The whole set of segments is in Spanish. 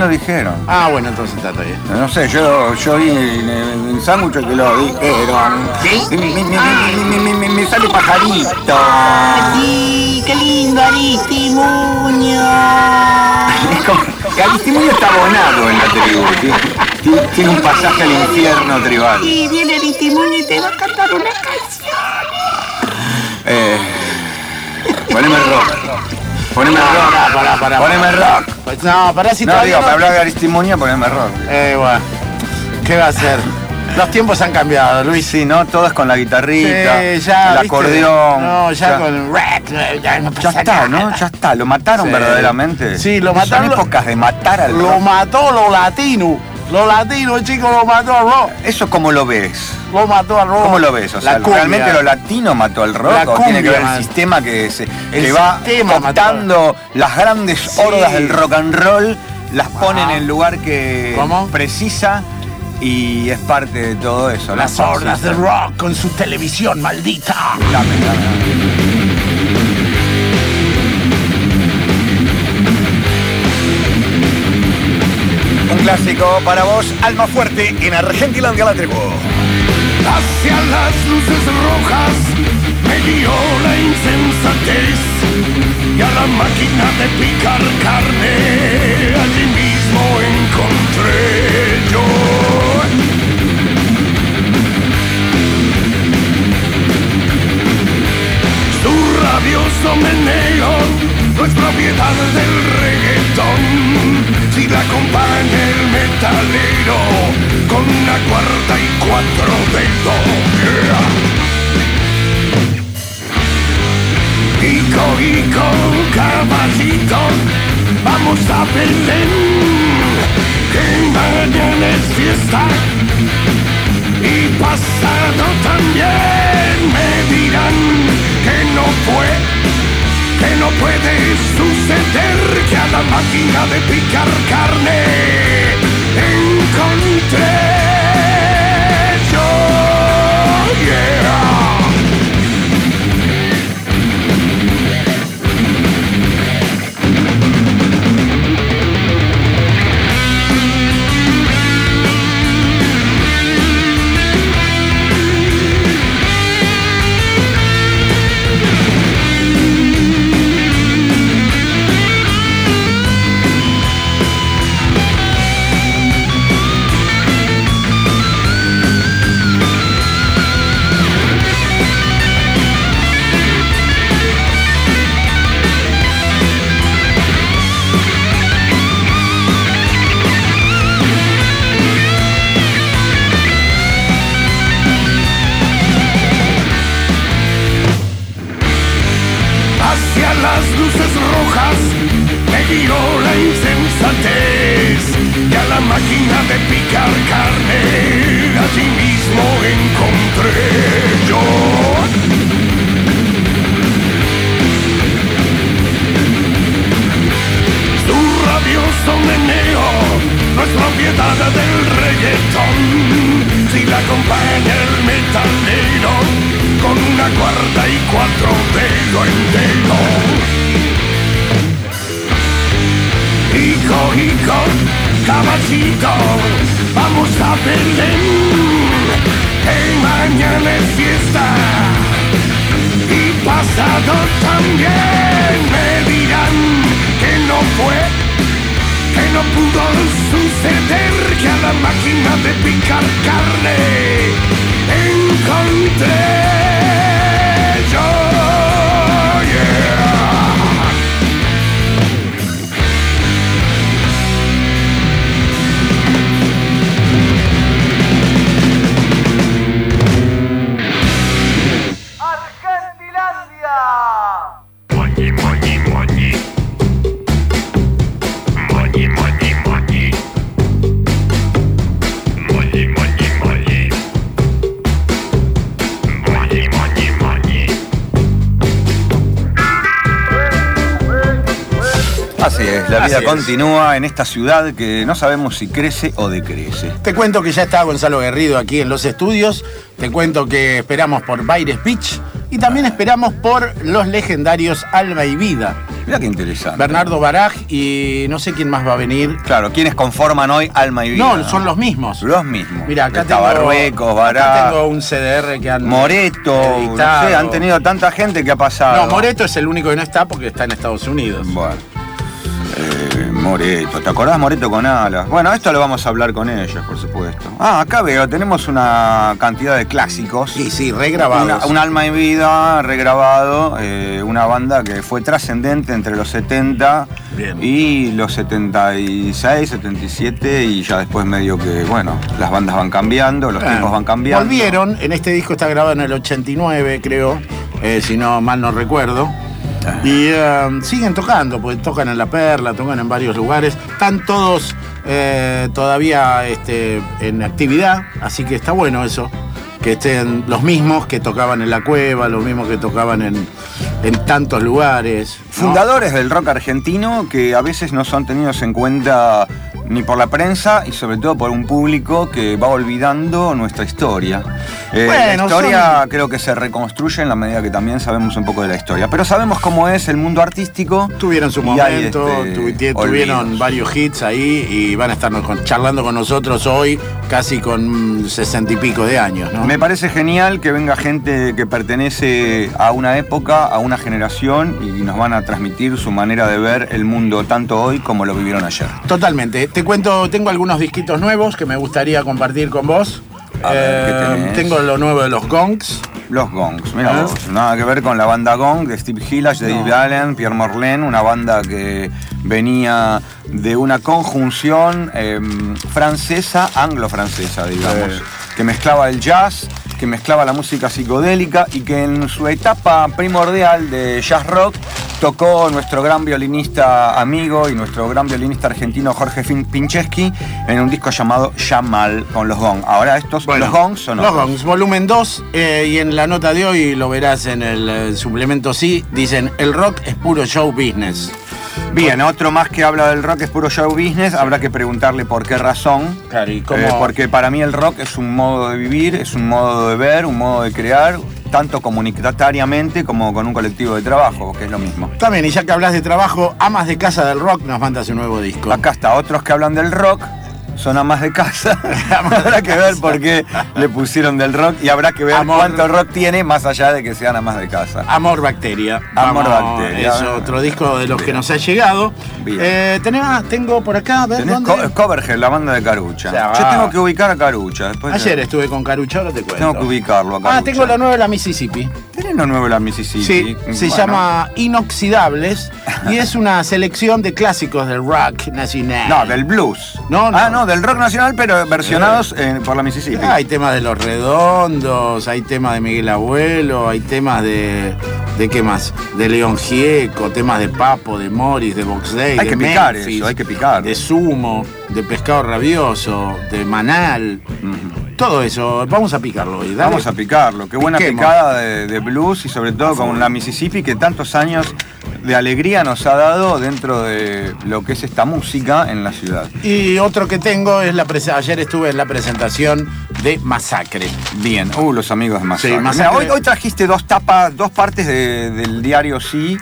lo dijeron. Ah, bueno, entonces está bien. No sé, yo vi en sándwich que lo dijeron. ¿Sí? Me sale pajarito. Sí, qué lindo, Aristimuño. Que Aristimuño está abonado en la tribu. Tiene un pasaje al infierno tribal. Y viene Aristimuño y te va a cantar una canción. Poneme rock. Poneme rock. Pará. Poneme rock. Pues no, pará si No, todavía digo, no. para hablar de Aristimuño, poneme rock. Bueno. ¿Qué va a hacer? Los tiempos han cambiado, Luis. Sí, ¿no? Todo es con la guitarrita, Sí, ya, el ¿viste? acordeón. No, ya con rap. Ya no Ya pasa está, nada. ¿no? Ya está. ¿Lo mataron Sí. verdaderamente? Sí, lo mataron. Son épocas de matar al Lo rock. mató los latinos. Los latinos, chicos, lo mató al rock. ¿Eso cómo lo ves? Lo mató al rock. ¿Cómo lo ves? O sea, La cumbia. ¿realmente lo latino mató al rock? La ¿O tiene que ver cumbia, el sistema que El va sistema cooptando las grandes Sí. hordas del rock and roll, las pone en el lugar que ¿Cómo? precisa y es parte de todo eso? ¿no? Las hordas del rock con su televisión maldita. Dame. Un clásico para vos, Alma Fuerte, en Argentilandia la tribu. Hacia las luces rojas me guió la insensatez y a la máquina de picar carne allí mismo encontré yo. Su rabioso meneo no es propiedad del reggaetón. Si la acompaña el metalero con una cuarta y 4 dedos. Hijo, caballito, vamos a Belén, que mañana es fiesta y pasado también. Me dirán que no puede suceder, que a la máquina de picar carne encontré yo, yeah. Las luces rojas me guió la insensatez y a la máquina de picar carne allí mismo encontré yo. Su rabioso meneo no es propiedad del reggaetón. Si la acompaña el metalero con una cuarta y 4 dedo en dedo. Hijo, caballito, vamos a Belén, que mañana es fiesta y pasado también. Me dirán que no pudo suceder, que a la máquina de picar carne encontré yo, yeah. ¡Argentilandia! Moñi, moñi, moñi. Moñi, moñi, moñi. Moñi, moñi, moñi. Moñi, moñi, moñi. Así es, la Así vida es. continúa en esta ciudad que no sabemos si crece o decrece. Te cuento que ya está Gonzalo Garrido aquí en los estudios. Te cuento que esperamos por Baires Beach Y también esperamos por los legendarios Alma y Vida. Mirá qué interesante. Bernardo Baraj y no sé quién más va a venir. Claro, ¿quiénes conforman hoy Alma y Vida? No, son los mismos. Los mismos. Mira, acá Está tengo, Barruecos, Baraj, acá tengo un CDR que han Moreto, editado. no sé, han tenido tanta gente que ha pasado. No, Moreto es el único que no está porque está en Estados Unidos. Bueno. Moreto, ¿te acordás Moreto con alas? Bueno, esto lo vamos a hablar con ellos, por supuesto. Ah, acá veo, tenemos una cantidad de clásicos. Sí, regrabados. Un Alma y Vida regrabado, una banda que fue trascendente entre los 70 Bien. y los 76, 77 y ya después medio que, bueno, las bandas van cambiando, los tiempos van cambiando. Volvieron, en este disco está grabado en el 89, creo, si no mal no recuerdo. Y siguen tocando, pues tocan en La Perla, tocan en varios lugares. Están todos todavía en actividad, así que está bueno eso. Que estén los mismos que tocaban en La Cueva, los mismos que tocaban en tantos lugares, ¿no? Fundadores del rock argentino que a veces no son tenidos en cuenta ni por la prensa y sobre todo por un público que va olvidando nuestra historia. La Bueno, historia creo que se reconstruye en la medida que también sabemos un poco de la historia. Pero sabemos cómo es el mundo artístico. Tuvieron su y hay, momento, tuvieron olvidos. varios hits ahí y van a estar charlando con nosotros hoy, casi con 60 y pico de años, ¿no? Me parece genial que venga gente que pertenece a una época, a una generación y nos van a transmitir su manera de ver el mundo tanto hoy como lo vivieron ayer. Totalmente. Te cuento, tengo algunos disquitos nuevos que me gustaría compartir con vos. A ver, ¿qué tenés? Tengo lo nuevo de los Gongs. Los Gongs, mira vos, nada que ver con la banda Gong de Steve Hillage, de Dave Allen, Pierre Morlaine, una banda que venía de una conjunción francesa, anglo-francesa, digamos, que mezclaba el jazz, que mezclaba la música psicodélica y que en su etapa primordial de jazz rock tocó nuestro gran violinista amigo y nuestro gran violinista argentino Jorge Pincheski en un disco llamado Yamal con los Gong. Ahora estos, Bueno, los Gongs son Los otros. Gongs, volumen 2, y en la nota de hoy lo verás en el suplemento sí, dicen, el rock es puro show business. Bien, otro más que habla del rock es puro show business, habrá que preguntarle por qué razón. Claro, y cómo... Porque para mí el rock es un modo de vivir, es un modo de ver, un modo de crear, tanto comunitariamente como con un colectivo de trabajo, que es lo mismo. También, y ya que hablas de trabajo, Amas de Casa del Rock nos manda su nuevo disco. Acá está, otros que hablan del rock son amas de casa. Habrá que ver por qué le pusieron del rock y habrá que ver cuánto rock tiene más allá de que sean amas de casa. Amor Bacteria. Amor Bacteria. Es otro disco de los que nos ha llegado. Bien. Tengo por acá, a ver, Tenés ¿dónde? Coverhead, la banda de Carucha. Ya Yo va. tengo que ubicar a Carucha. Después Ayer estuve con Carucha, ahora te cuento. tengo que ubicarlo a Carucha. Tengo lo nuevo de la Mississippi. ¿Tenés lo nuevo de la Mississippi? Sí, se Bueno. llama Inoxidables y es una selección de clásicos del rock nacional. No, del blues. No. No, del rock nacional, pero versionados por la Mississippi. Hay temas de Los Redondos, hay temas de Miguel Abuelo, hay temas de ¿qué más? De León Gieco, temas de Papo, de Morris, de Box Day, Hay de que picar Memphis, eso, hay que picar. de Sumo, de Pescado Rabioso, de Manal. Todo eso, vamos a picarlo hoy. dale. Vamos a picarlo. Qué buena Piquemos. picada de blues y sobre todo con la Mississippi que tantos años de alegría nos ha dado dentro de lo que es esta música en la ciudad. Y otro que tengo es ayer estuve en la presentación de Masacre. Bien, los amigos de Masacre. Sí, Masacre. Mira, hoy trajiste dos partes del diario Sí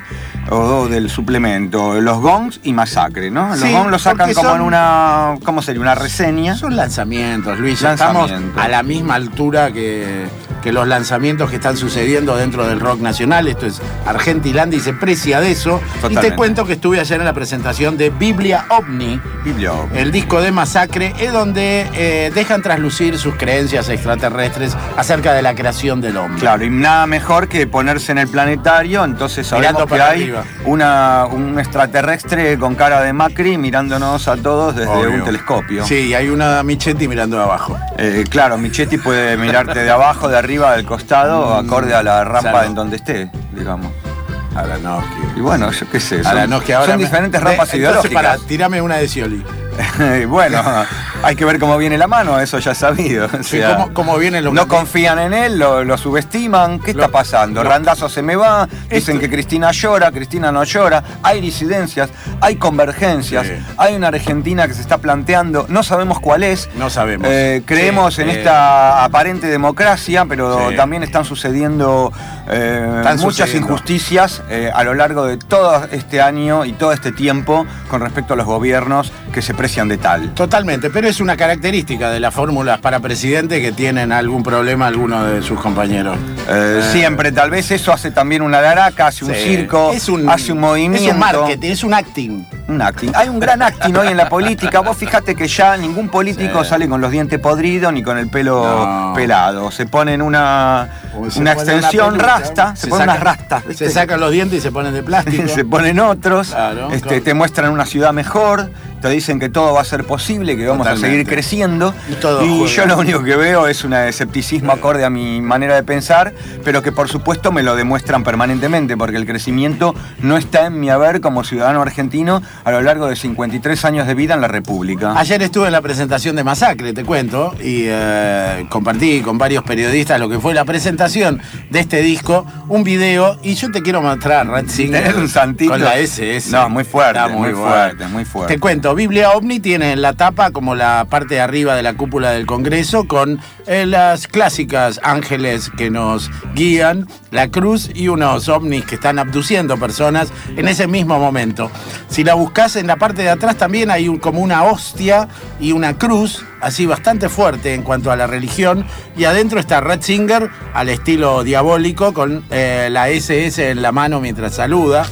o del suplemento, Los Gongs y Masacre, ¿no? Los Sí, Gongs lo sacan porque como son- en una, ¿cómo sería? Una reseña. Son lanzamientos, Luis. Ya estamos Lanzamientos. a la misma altura que los lanzamientos que están sucediendo dentro del rock nacional. Esto es Argentilandia y se precia de eso. Totalmente. Y te cuento que estuve ayer en la presentación de Biblia OVNI, el disco de Masacre, es donde dejan traslucir sus creencias extraterrestres acerca de la creación del hombre. Claro, y nada mejor que ponerse en el planetario, entonces sabemos Mirando que para hay arriba. un extraterrestre con cara de Macri mirándonos a todos desde Obvio. un telescopio. Sí, y hay una Michetti mirando de abajo. Claro, Michetti puede mirarte de abajo, de arriba, del costado, acorde a la rampa salvo. en donde esté, digamos. Aranowski. Y bueno, yo qué sé, Aranowski ahora son diferentes rampas entonces, ideológicas. tirame una de Scioli. Bueno, hay que ver cómo viene la mano, eso ya es sabido. O Sí, sea, ¿cómo viene lo no que- confían en él, lo subestiman. ¿Qué está pasando? Randazo se me va, dicen que Cristina llora, Cristina no llora. Hay disidencias, hay convergencias, Sí. hay una Argentina que se está planteando, no sabemos cuál es. No sabemos. Creemos Sí, en esta aparente democracia, pero Sí. también están sucediendo Están muchas sucediendo. injusticias a lo largo de todo este año y todo este tiempo con respecto a los gobiernos que se precian de tal. Totalmente, pero es una característica de las fórmulas para presidente que tienen algún problema algunos de sus compañeros. Siempre, tal vez eso hace también una laraca, hace un Sí. circo, hace un movimiento. Es un marketing, es un acting. Un acting. Hay un gran acting hoy en la política. Vos fíjate que ya ningún político Sí. sale con los dientes podridos ni con el pelo No. pelado. Se ponen una Se una pone extensión peluca, rasta, se ponen unas rastas. Se ¿viste? sacan los dientes y se ponen de plástico. Se ponen otros, Claro, te muestran una ciudad mejor, te dicen que todo va a ser posible, que vamos a Totalmente. seguir creciendo. Y todo Y juega. yo lo único que veo es un escepticismo acorde a mi manera de pensar, pero que por supuesto me lo demuestran permanentemente, porque el crecimiento no está en mi haber como ciudadano argentino a lo largo de 53 años de vida en la República. Ayer estuve en la presentación de Masacre, te cuento, y compartí con varios periodistas lo que fue la presentación de este disco, un video, y yo te quiero mostrar, Ratzinger, Tenés un santito. con la SS. No, muy fuerte, Está muy bueno. fuerte, muy fuerte. Te cuento, Biblia OVNI tiene en la tapa como la parte de arriba de la cúpula del Congreso con las clásicas ángeles que nos guían, la cruz y unos ovnis que están abduciendo personas en ese mismo momento. Si la buscas en la parte de atrás también hay como una hostia y una cruz, así bastante fuerte en cuanto a la religión, y adentro está Ratzinger al estilo diabólico con la SS en la mano mientras saluda,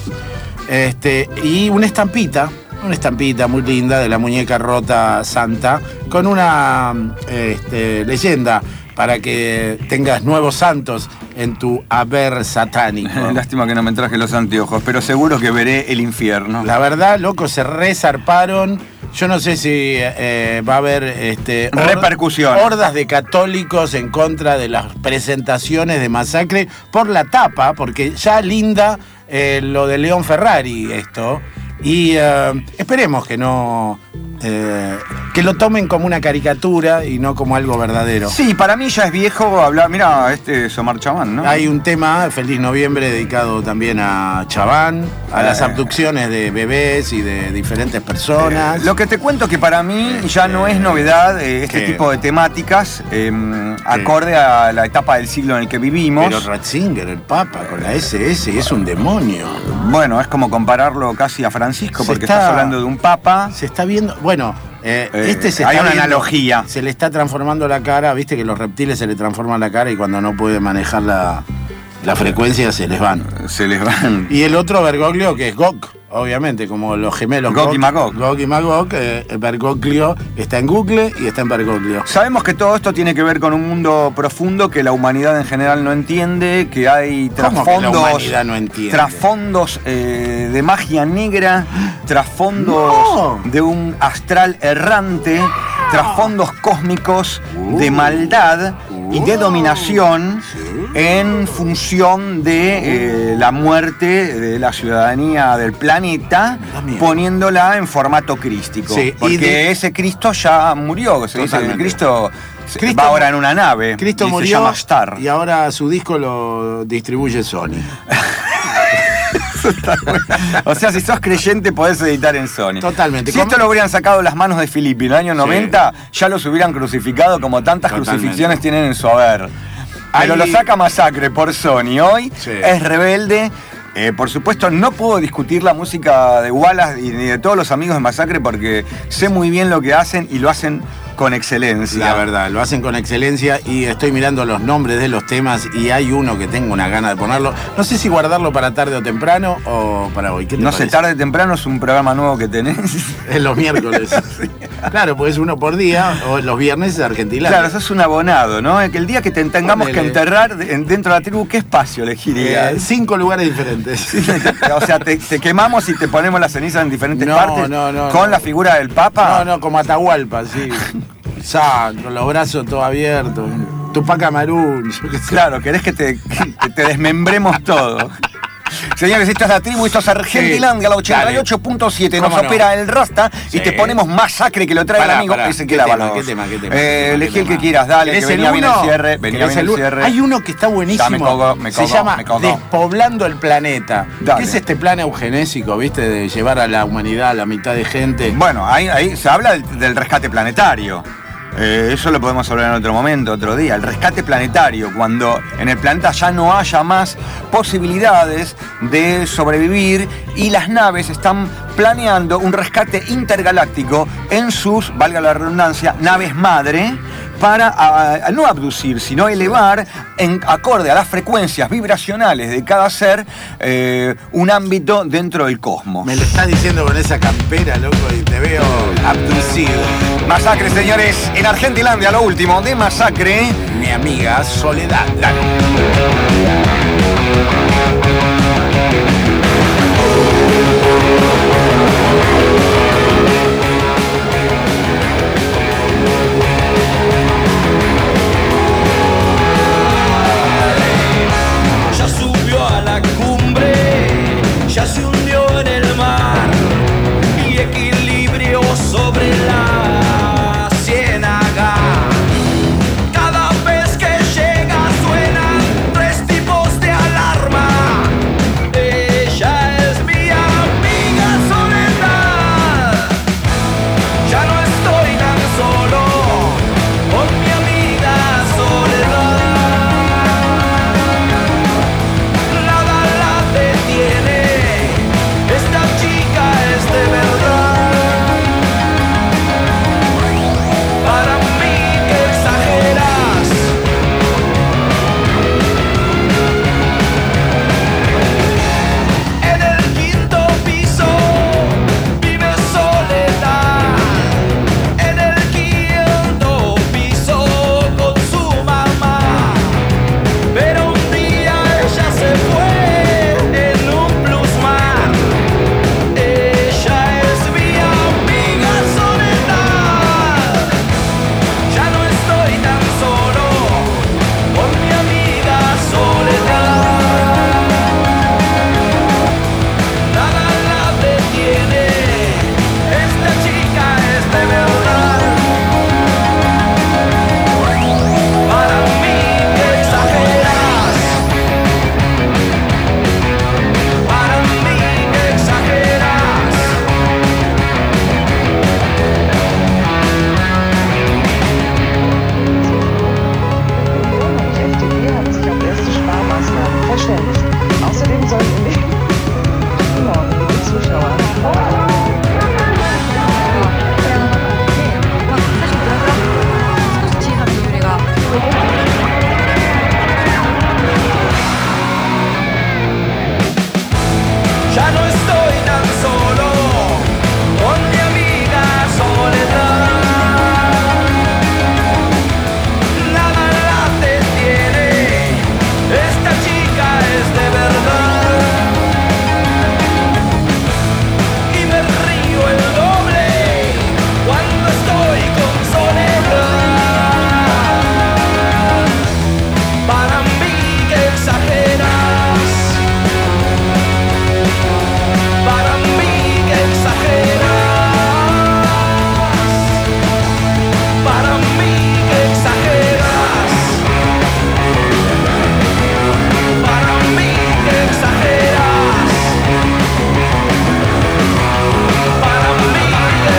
y una estampita muy linda de la muñeca rota santa, con una leyenda para que tengas nuevos santos en tu haber satánico. Lástima que no me traje los anteojos, pero seguro que veré el infierno. La verdad, loco, se resarparon. Yo no sé si va a haber repercusión. Hordas de católicos en contra de las presentaciones de Masacre por la tapa, porque ya linda lo de León Ferrari esto. Y esperemos que no que lo tomen como una caricatura y no como algo verdadero. Sí, para mí ya es viejo hablar. Mira, este es Omar Chabán, ¿no? Hay un tema, Feliz Noviembre, dedicado también a Chabán, a las abducciones de bebés y de diferentes personas. Lo que te cuento que para mí ya no es novedad este ¿Qué? tipo de temáticas, acorde a la etapa del siglo en el que vivimos. Pero Ratzinger, el Papa, con la SS, es un demonio. Bueno, es como compararlo casi a Francisco, Se porque está- estás hablando de un papa. Se está viendo, bueno, se hay está una viendo- analogía. Se le está transformando la cara, viste que los reptiles se le transforman la cara y cuando no puede manejar la frecuencia se les van. Se les van. Y el otro Bergoglio, que es Gog, obviamente, como los gemelos Gog y Magog. Gog y Magog, Bergoglio está en Google y está en Bergoglio. Sabemos que todo esto tiene que ver con un mundo profundo que la humanidad en general no entiende, que hay ¿Cómo que la trasfondos, humanidad no entiende? trasfondos de magia negra, trasfondos No. de un astral errante, trasfondos cósmicos de maldad y de dominación en función de la muerte de la ciudadanía del planeta, da miedo. poniéndola en formato crístico. Sí, y porque de- ese Cristo ya murió. Se dice que Totalmente. Cristo Cristo va ahora en una nave. Cristo y murió se llama Star. y ahora su disco lo distribuye Sony. O sea, si sos creyente podés editar en Sony. Totalmente. Si esto lo hubieran sacado de las manos de Filippi en el año 90, ya los hubieran crucificado como tantas Totalmente. crucifixiones tienen en su haber. Pero Ahí- lo saca Masacre por Sony hoy, Sí. es rebelde. Por supuesto, no puedo discutir la música de Wallace y ni de todos los amigos de Masacre porque sé muy bien lo que hacen y lo hacen con excelencia. La verdad, lo hacen con excelencia y estoy mirando los nombres de los temas y hay uno que tengo una gana de ponerlo. No sé si guardarlo para tarde o temprano o para hoy. ¿Qué te No sé, parece? tarde o temprano es un programa nuevo que tenés. Es los miércoles. Claro, pues uno por día o los viernes es Argentina. Claro, sos un abonado, ¿no? Que el día que te tengamos Ponele. que enterrar dentro de la tribu, ¿qué espacio elegirías? 5 lugares diferentes. O sea, te quemamos y te ponemos las cenizas en diferentes No, partes no, con no. la figura del Papa. No, como Atahualpa, sí. Con los brazos todo abiertos. Tupac Amaru, yo qué sé. Claro, querés que te desmembremos todo. Señores, esta es la tribu, esto es Argentilandia, la 88.7. Nos ¿Cómo no? opera el Rasta y Sí. te ponemos Masacre que lo trae el amigo. Ese que la ¿Qué tema? Elegí el que quieras, dale, que ¿Querés venía bien el uno? cierre. Venía bien el cierre. Hay uno que está buenísimo. Se llama me cogó. Despoblando el planeta. Dale. ¿Qué es este plan eugenésico, viste? De llevar a la humanidad a la mitad de gente. Bueno, ahí se habla del rescate planetario. Eso lo podemos hablar en otro momento, otro día. El rescate planetario, cuando en el planeta ya no haya más posibilidades de sobrevivir y las naves están planeando un rescate intergaláctico en sus, valga la redundancia, naves madre, para no abducir, sino elevar, en acorde a las frecuencias vibracionales de cada ser, un ámbito dentro del cosmos. Me lo estás diciendo con esa campera, loco, y te veo abducido. Masacre, señores, en Argentilandia, lo último de Masacre. Mi amiga Soledad. Dale. Ya subió a la cumbre, ya se hundió en el mar y equilibrio sobre la ciénaga. Cada vez que llega suenan 3 tipos de alarma. Ella es mi amiga Soledad. Ya no estoy tan solo con mi amiga Soledad. Nada la detiene, esta chica es de verdad. Para mí que exageras. En el 5º piso vive Soledad. En el 5º piso con su mamá. Pero un día ella se fue en un plusmar. Ella es mi amiga Soledad. Ya no estoy tan solo con mi amiga Soledad. Nada la detiene, esta chica es de verdad. Para mí que exageras. Para mí que exageras. Die FDP hat sich auf erste Sparmaßnahmen verständigt. Außerdem sollen in den Guten Morgen, liebe Zuschauer. Ya no estoy tan solo con mi amiga Soledad. Nada la detiene, esta chica es de verdad. Y me río el doble cuando estoy con Soledad. Para mí que exageras. Para mí que exageras. Para mí que exageras. Para mí que exageras. Para mí que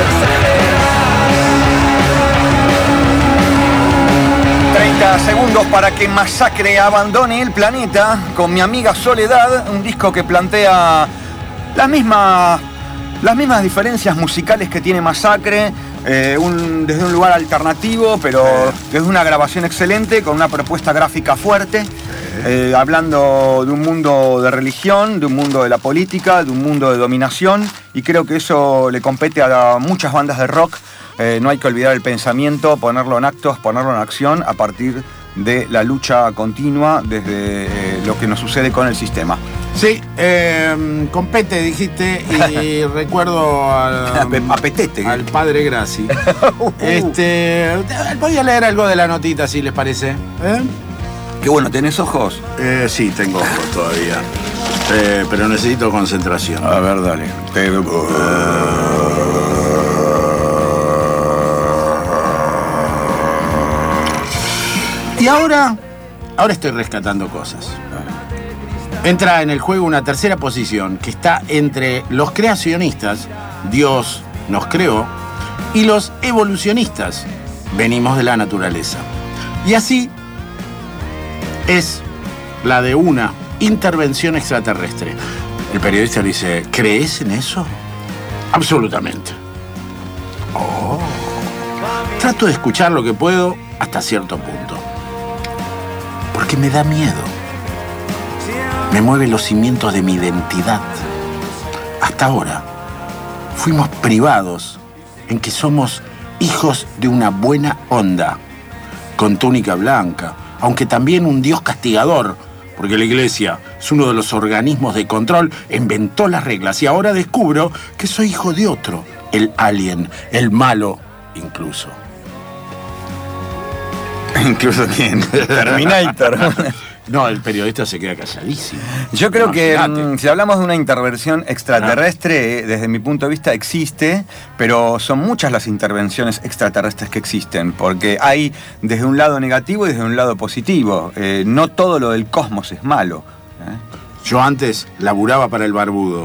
exageras. 30 segundos para que Masacre abandone el planeta con mi amiga Soledad, un disco que plantea las mismas diferencias musicales que tiene Masacre, desde un lugar alternativo, pero desde una grabación excelente, con una propuesta gráfica fuerte, hablando de un mundo de religión, de un mundo de la política, de un mundo de dominación, y creo que eso le compete a muchas bandas de rock. No hay que olvidar el pensamiento, ponerlo en actos, ponerlo en acción a partir de la lucha continua desde lo que nos sucede con el sistema. Sí, compete dijiste y recuerdo A Petete. al padre Grassi. Voy a leer algo de la notita si les parece. Qué bueno, ¿tenés ojos? Sí, tengo ojos todavía. Pero necesito concentración. A ver, dale. Y ahora estoy rescatando cosas. Entra en el juego una tercera posición que está entre los creacionistas, Dios nos creó, y los evolucionistas, venimos de la naturaleza. Y así es la de una intervención extraterrestre. El periodista le dice, ¿crees en eso? Absolutamente. Oh. Trato de escuchar lo que puedo hasta cierto punto. Porque me da miedo. Me mueve los cimientos de mi identidad. Hasta ahora fuimos privados en que somos hijos de una buena onda, con túnica blanca, aunque también un Dios castigador, porque la Iglesia es uno de los organismos de control, inventó las reglas y ahora descubro que soy hijo de otro, el alien, el malo incluso. Incluso tiene Terminator. No, el periodista se queda calladísimo. Yo creo que Imagínate. si hablamos de una intervención extraterrestre, desde mi punto de vista existe, pero son muchas las intervenciones extraterrestres que existen, porque hay desde un lado negativo y desde un lado positivo. No todo lo del cosmos es malo. Yo antes laburaba para el barbudo,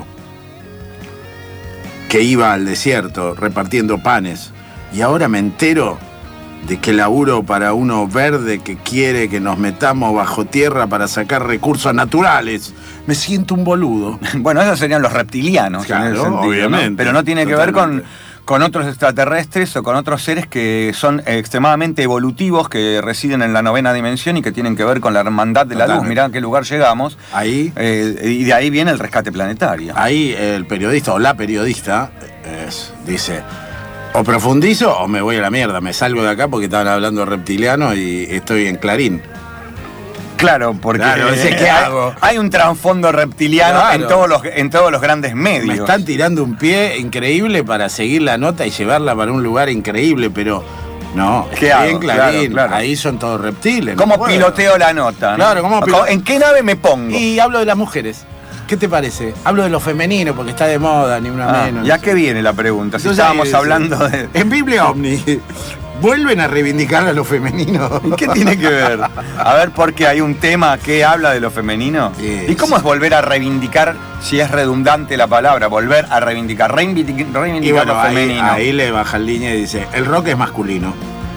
que iba al desierto repartiendo panes, y ahora me entero de que laburo para uno verde que quiere que nos metamos bajo tierra para sacar recursos naturales. Me siento un boludo. Bueno, esos serían los reptilianos, Claro, en ese sentido, obviamente, ¿no? Pero no tiene que ver totalmente. con otros extraterrestres o con otros seres que son extremadamente evolutivos, que residen en la 9ª dimensión y que tienen que ver con la hermandad de la luz. Totalmente. Mirá a qué lugar llegamos. Ahí, Y de ahí viene el rescate planetario. ahí el periodista o la periodista dice, o profundizo o me voy a la mierda, me salgo de acá porque estaban hablando de reptilianos y estoy en Clarín. Claro, porque Claro, ¿qué hago? hay un trasfondo reptiliano Claro. en todos los grandes medios. Me están tirando un pie increíble para seguir la nota y llevarla para un lugar increíble, pero no, ¿Qué estoy hago? en Clarín, Claro. ahí son todos reptiles. no ¿Cómo puedo. piloteo la nota? Claro, ¿cómo piloteo? ¿En qué nave me pongo? Y hablo de las mujeres. ¿Qué te parece? Hablo de lo femenino porque está de moda, ni una menos. ¿Y a qué viene la pregunta? Si Entonces, estábamos hablando de... En Biblia Omni, vuelven a reivindicar a lo femenino. ¿Qué tiene que ver? A ver, porque hay un tema que habla de lo femenino. Sí, ¿Y cómo es volver a reivindicar, si es redundante la palabra, volver a reivindicar? Reivindicar Y bueno, lo ahí, femenino. ahí le baja línea y dice, el rock es masculino.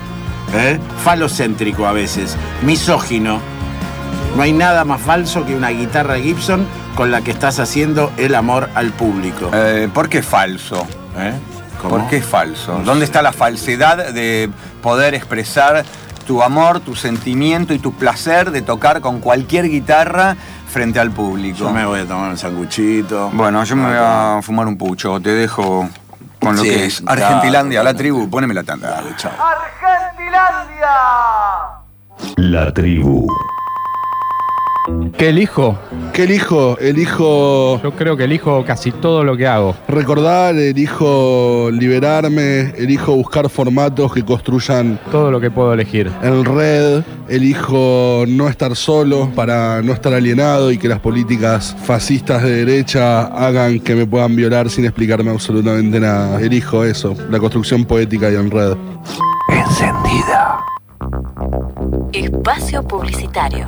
Falocéntrico a veces, misógino. No hay nada más falso que una guitarra Gibson con la que estás haciendo el amor al público. ¿Por qué falso? ¿Cómo? ¿Por qué falso? No ¿Dónde sé. está la falsedad de poder expresar tu amor, tu sentimiento y tu placer de tocar con cualquier guitarra frente al público? Yo me voy a tomar un sanguchito. Bueno, yo me voy a fumar un pucho. Te dejo con lo Sí, que es claro, Argentilandia, la totalmente. tribu. Poneme la tanda. Dale, chao. Argentilandia. La tribu. ¿Qué elijo? ¿Qué elijo? Elijo Yo creo que elijo casi todo lo que hago. recordar, elijo liberarme, elijo buscar formatos que construyan Todo lo que puedo elegir. en red, elijo no estar solo para no estar alienado y que las políticas fascistas de derecha hagan que me puedan violar sin explicarme absolutamente nada. Elijo eso, la construcción poética y en red. Encendida. Espacio publicitario.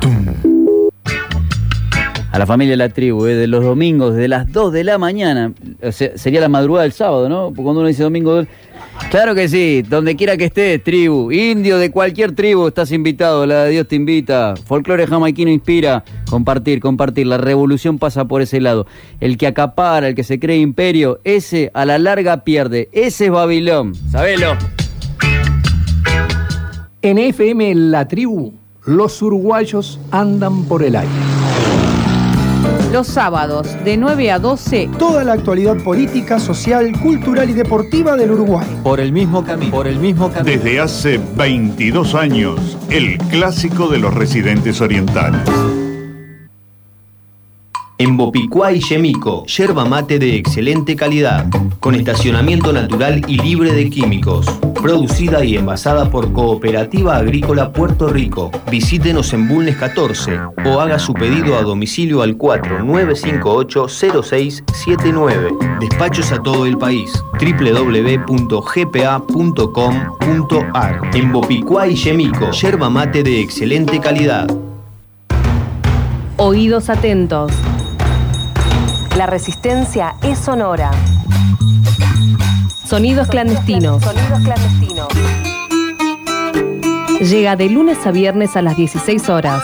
A la familia de la tribu, de los domingos, de las 2 de la mañana. O sea, sería la madrugada del sábado, ¿no? Porque cuando uno dice domingo... Claro que sí, donde quiera que estés, tribu. Indio de cualquier tribu, estás invitado. La de Dios te invita. Folclore jamaiquino inspira. Compartir. La revolución pasa por ese lado. El que acapara, el que se cree imperio, ese a la larga pierde. Ese es Babilón. Sabelo. En FM La Tribu, los uruguayos andan por el aire. Los sábados de 9 a 12. Toda la actualidad política, social, cultural y deportiva del Uruguay. Por el mismo camino. Desde hace 22 años, el clásico de los residentes orientales. Embopicuá y Yemico, yerba mate de excelente calidad, con estacionamiento natural y libre de químicos. Producida y envasada por Cooperativa Agrícola Puerto Rico. Visítenos en Bulnes 14 o haga su pedido a domicilio al 4975-0679. Despachos a todo el país. www.gpa.com.ar. Embopicuá y Yemico, yerba mate de excelente calidad. Oídos atentos. La resistencia es sonora. Sonidos clandestinos. Llega de lunes a viernes a las 16 horas.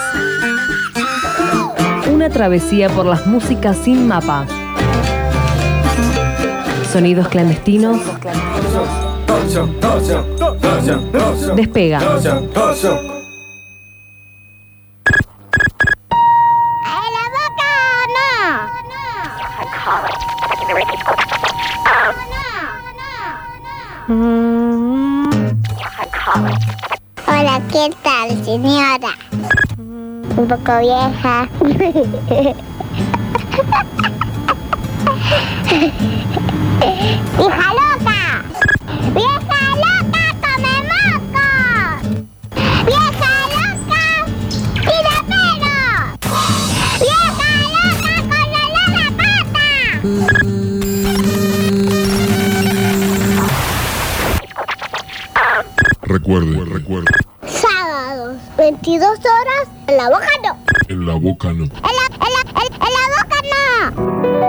Una travesía por las músicas sin mapa. Sonidos clandestinos. Despega. Hola, ¿qué tal, señora? Un poco vieja. ¡Vieja loca! ¡Vieja loca, come mocos! ¡Vieja loca, tira pelo! ¡Vieja loca con olor a pata! Recuerde. Sábados, 22 horas, en la boca no. En la boca no. En la boca no.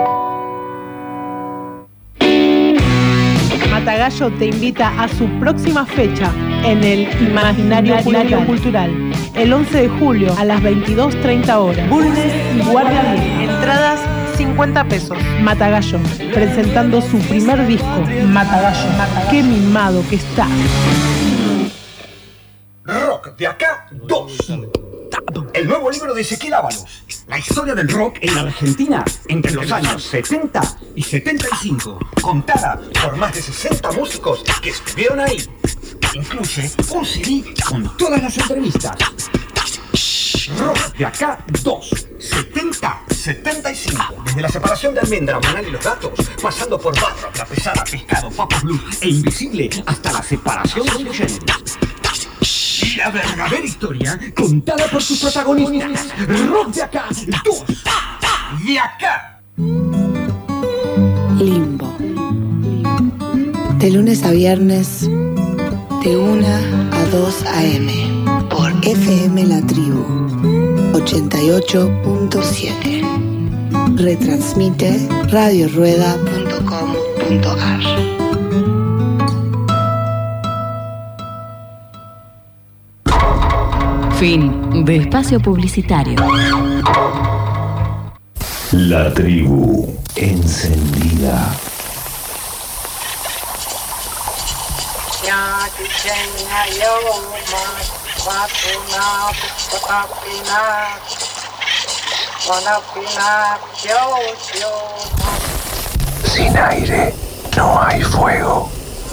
Matagallo te invita a su próxima fecha en el Imaginario Cultural. El 11 de julio a las 22:30 horas. Bulnes y Guardia Vieja. Entradas 50 pesos. Matagallo, presentando su primer disco, Matagallo. Qué mimado que está. Rock de acá 2. El nuevo libro de Ezequiel Ábalos. La historia del rock en la Argentina entre los años 70 y 75. Contada por más de 60 músicos que estuvieron ahí. Incluye un CD con todas las entrevistas. Rock de acá 2. 70-75. Desde la separación de Almendra, Manal y Los Gatos, pasando por Barro, La Pesada, Pescado, Papo Blue e Invisible, hasta la separación de los géneros. La verdadera historia contada por sus protagonistas. Rock de acá 2. De acá. Limbo. De lunes a viernes, de 1 a 2 a.m. por FM La Tribu 88.7. Retransmite radiorueda.com.ar. Fin de espacio publicitario. La Tribu encendida. Sin aire no hay fuego.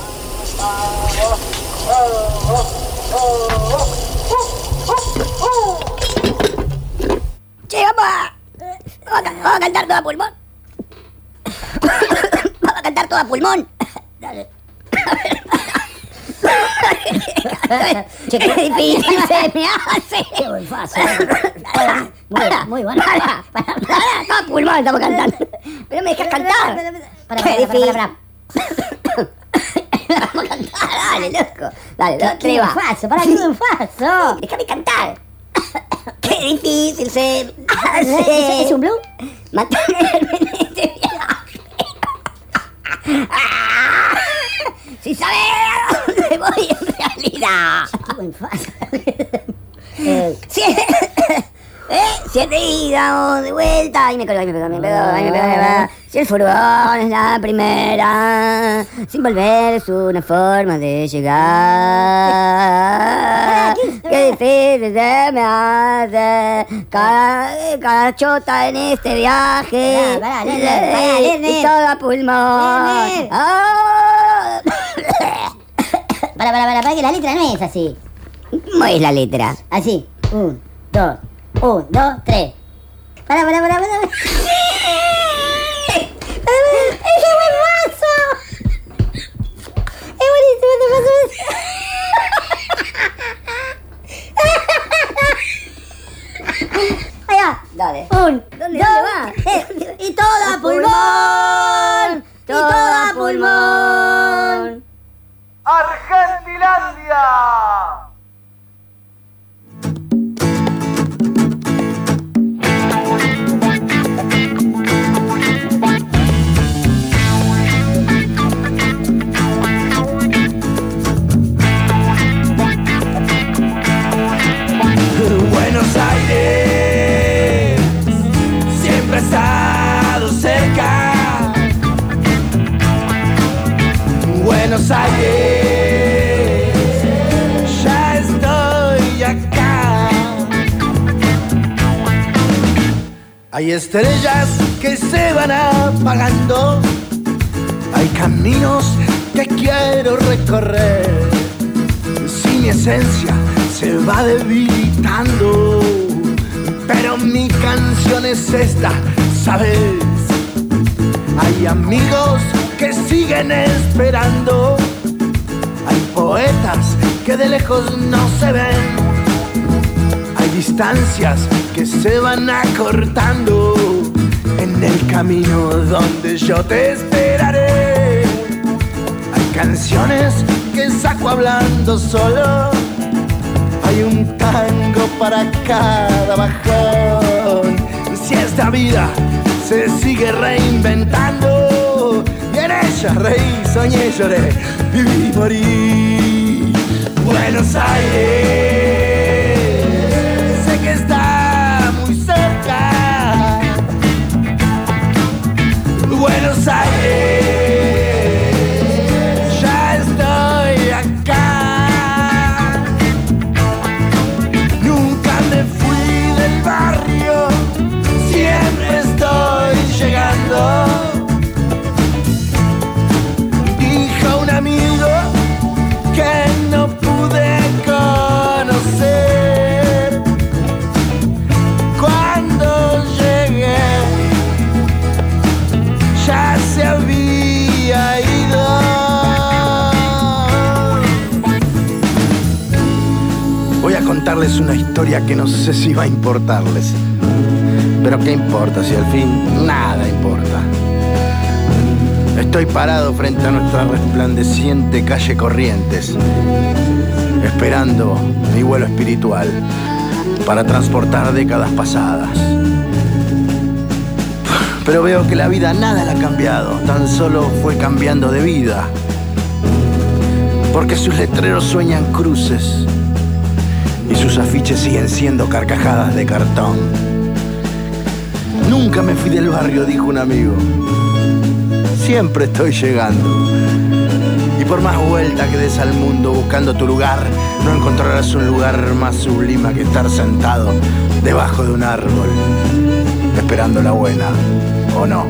Che, vamos a cantar todo a pulmón. Vamos a cantar todo a pulmón. Dale. Che, qué difícil se me hace. Qué muy fácil. Muy bueno. Todo a pulmón estamos cantando. Pero me dejas cantar. Qué difícil. Vamos a cantar, dale, loco. Dale, dos, tres, va. Para que un falso. Déjame cantar. Qué difícil se hace. ¿Es un blue? Matame en este viaje. Si sabes a dónde voy en realidad. Muy fácil. Siete idas de vuelta. Ahí me pegó. Si el furgón es la primera, sin volver es una forma de llegar. Qué difícil se me hace cada chota en este viaje. Y todo a pulmón. Para, que la letra no es así. ¿Cómo es la letra? Así. 1, 2, 3. Para. Allá, dale. ¿Dónde va? Y toda pulmón. Toda pulmón. Argentilandia. Buenos Aires siempre ha estado cerca. Buenos Aires, ya estoy acá. Hay estrellas que se van apagando, hay caminos que quiero recorrer. Si mi esencia se va debilitando, pero mi canción es esta, ¿sabes? Hay amigos que siguen esperando, hay poetas que de lejos no se ven, hay distancias que se van acortando en el camino donde yo te esperaré. Hay canciones que saco hablando solo, hay un tango para cada bajón. Si esta vida se sigue reinventando, y en ella reí, soñé, lloré, viví y morí. Buenos Aires, sé que está muy cerca. Buenos Aires, ya estoy acá. Nunca me fui del barrio, siempre estoy llegando. Dijo un amigo que no pude conocer. Cuando llegué, ya se había ido. Voy a contarles una historia que no sé si va a importarles. Pero qué importa si al fin nada importa. Estoy parado frente a nuestra resplandeciente calle Corrientes, esperando mi vuelo espiritual para transportar décadas pasadas. Pero veo que la vida nada la ha cambiado, tan solo fue cambiando de vida. Porque sus letreros sueñan cruces y sus afiches siguen siendo carcajadas de cartón. Nunca me fui del barrio, dijo un amigo. Siempre estoy llegando. Y por más vuelta que des al mundo buscando tu lugar, no encontrarás un lugar más sublime que estar sentado debajo de un árbol, esperando la buena, ¿o no?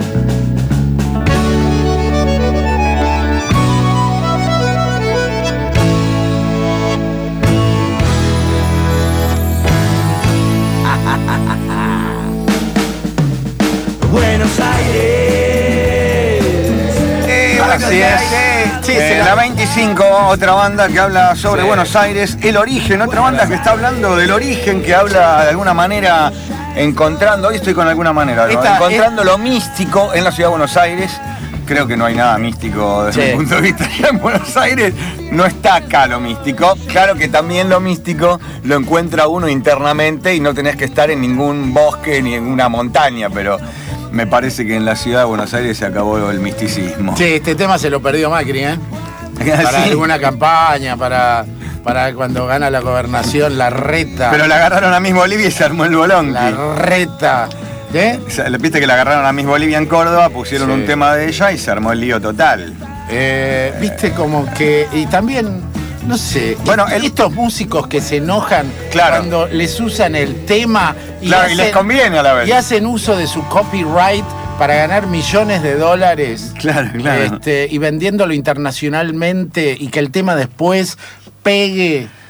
Buenos Aires. Así es. Sí, la 25, otra banda que habla sobre Buenos Aires, el origen, otra banda que está hablando del origen, que habla de alguna manera, encontrando, hoy estoy con alguna manera, ¿no? Encontrando lo místico en la ciudad de Buenos Aires. Creo que no hay nada místico desde mi punto de vista. En Buenos Aires no está acá lo místico. Claro que también lo místico lo encuentra uno internamente y no tenés que estar en ningún bosque ni en una montaña, pero me parece que en la ciudad de Buenos Aires se acabó el misticismo. Sí, este tema se lo perdió Macri, ¿eh? Para alguna campaña, para cuando gana la gobernación, la reta. Pero la agarraron a Miss Bolivia y se armó el bolón. La reta. ¿Qué? Viste que la agarraron a Miss Bolivia en Córdoba, pusieron un tema de ella y se armó el lío total. Viste como que... Y también, no sé, bueno, estos músicos que se enojan cuando les usan el tema y, y les conviene a la vez. Y hacen uso de su copyright para ganar millones de dólares. Claro. Y vendiéndolo internacionalmente y que el tema después pegue.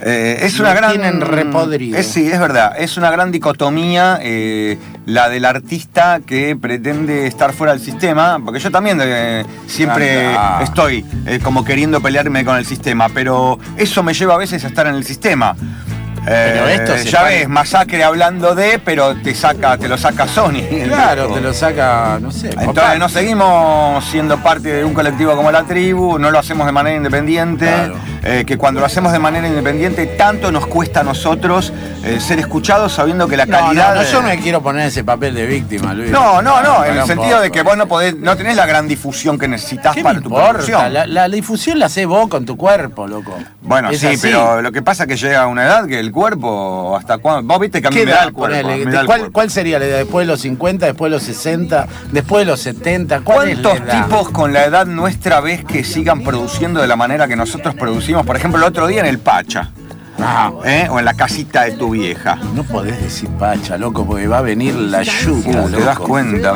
Es una gran... tienen repodrido. Sí, es verdad. Es una gran dicotomía la del artista que pretende estar fuera del sistema, porque yo también siempre estoy como queriendo pelearme con el sistema, pero eso me lleva a veces a estar en el sistema. Pero esto ya ves, Masacre hablando de, pero te lo saca Sony. Claro, te lo saca, no sé. Entonces no seguimos siendo parte de un colectivo como La Tribu, no lo hacemos de manera independiente, que cuando lo hacemos de manera independiente tanto nos cuesta a nosotros ser escuchados sabiendo que la calidad... No, yo me quiero poner ese papel de víctima, Luis. No, en el sentido de que vos no tenés la gran difusión que necesitas para tu producción. La difusión la hacés vos con tu cuerpo, loco. Bueno, es sí, así. Pero lo que pasa es que llega a una edad que el cuerpo, ¿hasta cuándo? Vos viste que a mí me da el cuerpo. ¿Cuál sería la edad? ¿Después de los 50, después de los 60, después de los 70? ¿Cuántos tipos con la edad nuestra ves que sigan produciendo de la manera que nosotros producimos? Por ejemplo, el otro día en el Pacha. O en la casita de tu vieja. No podés decir Pacha, loco, porque va a venir la lluvia. ¿Te das cuenta?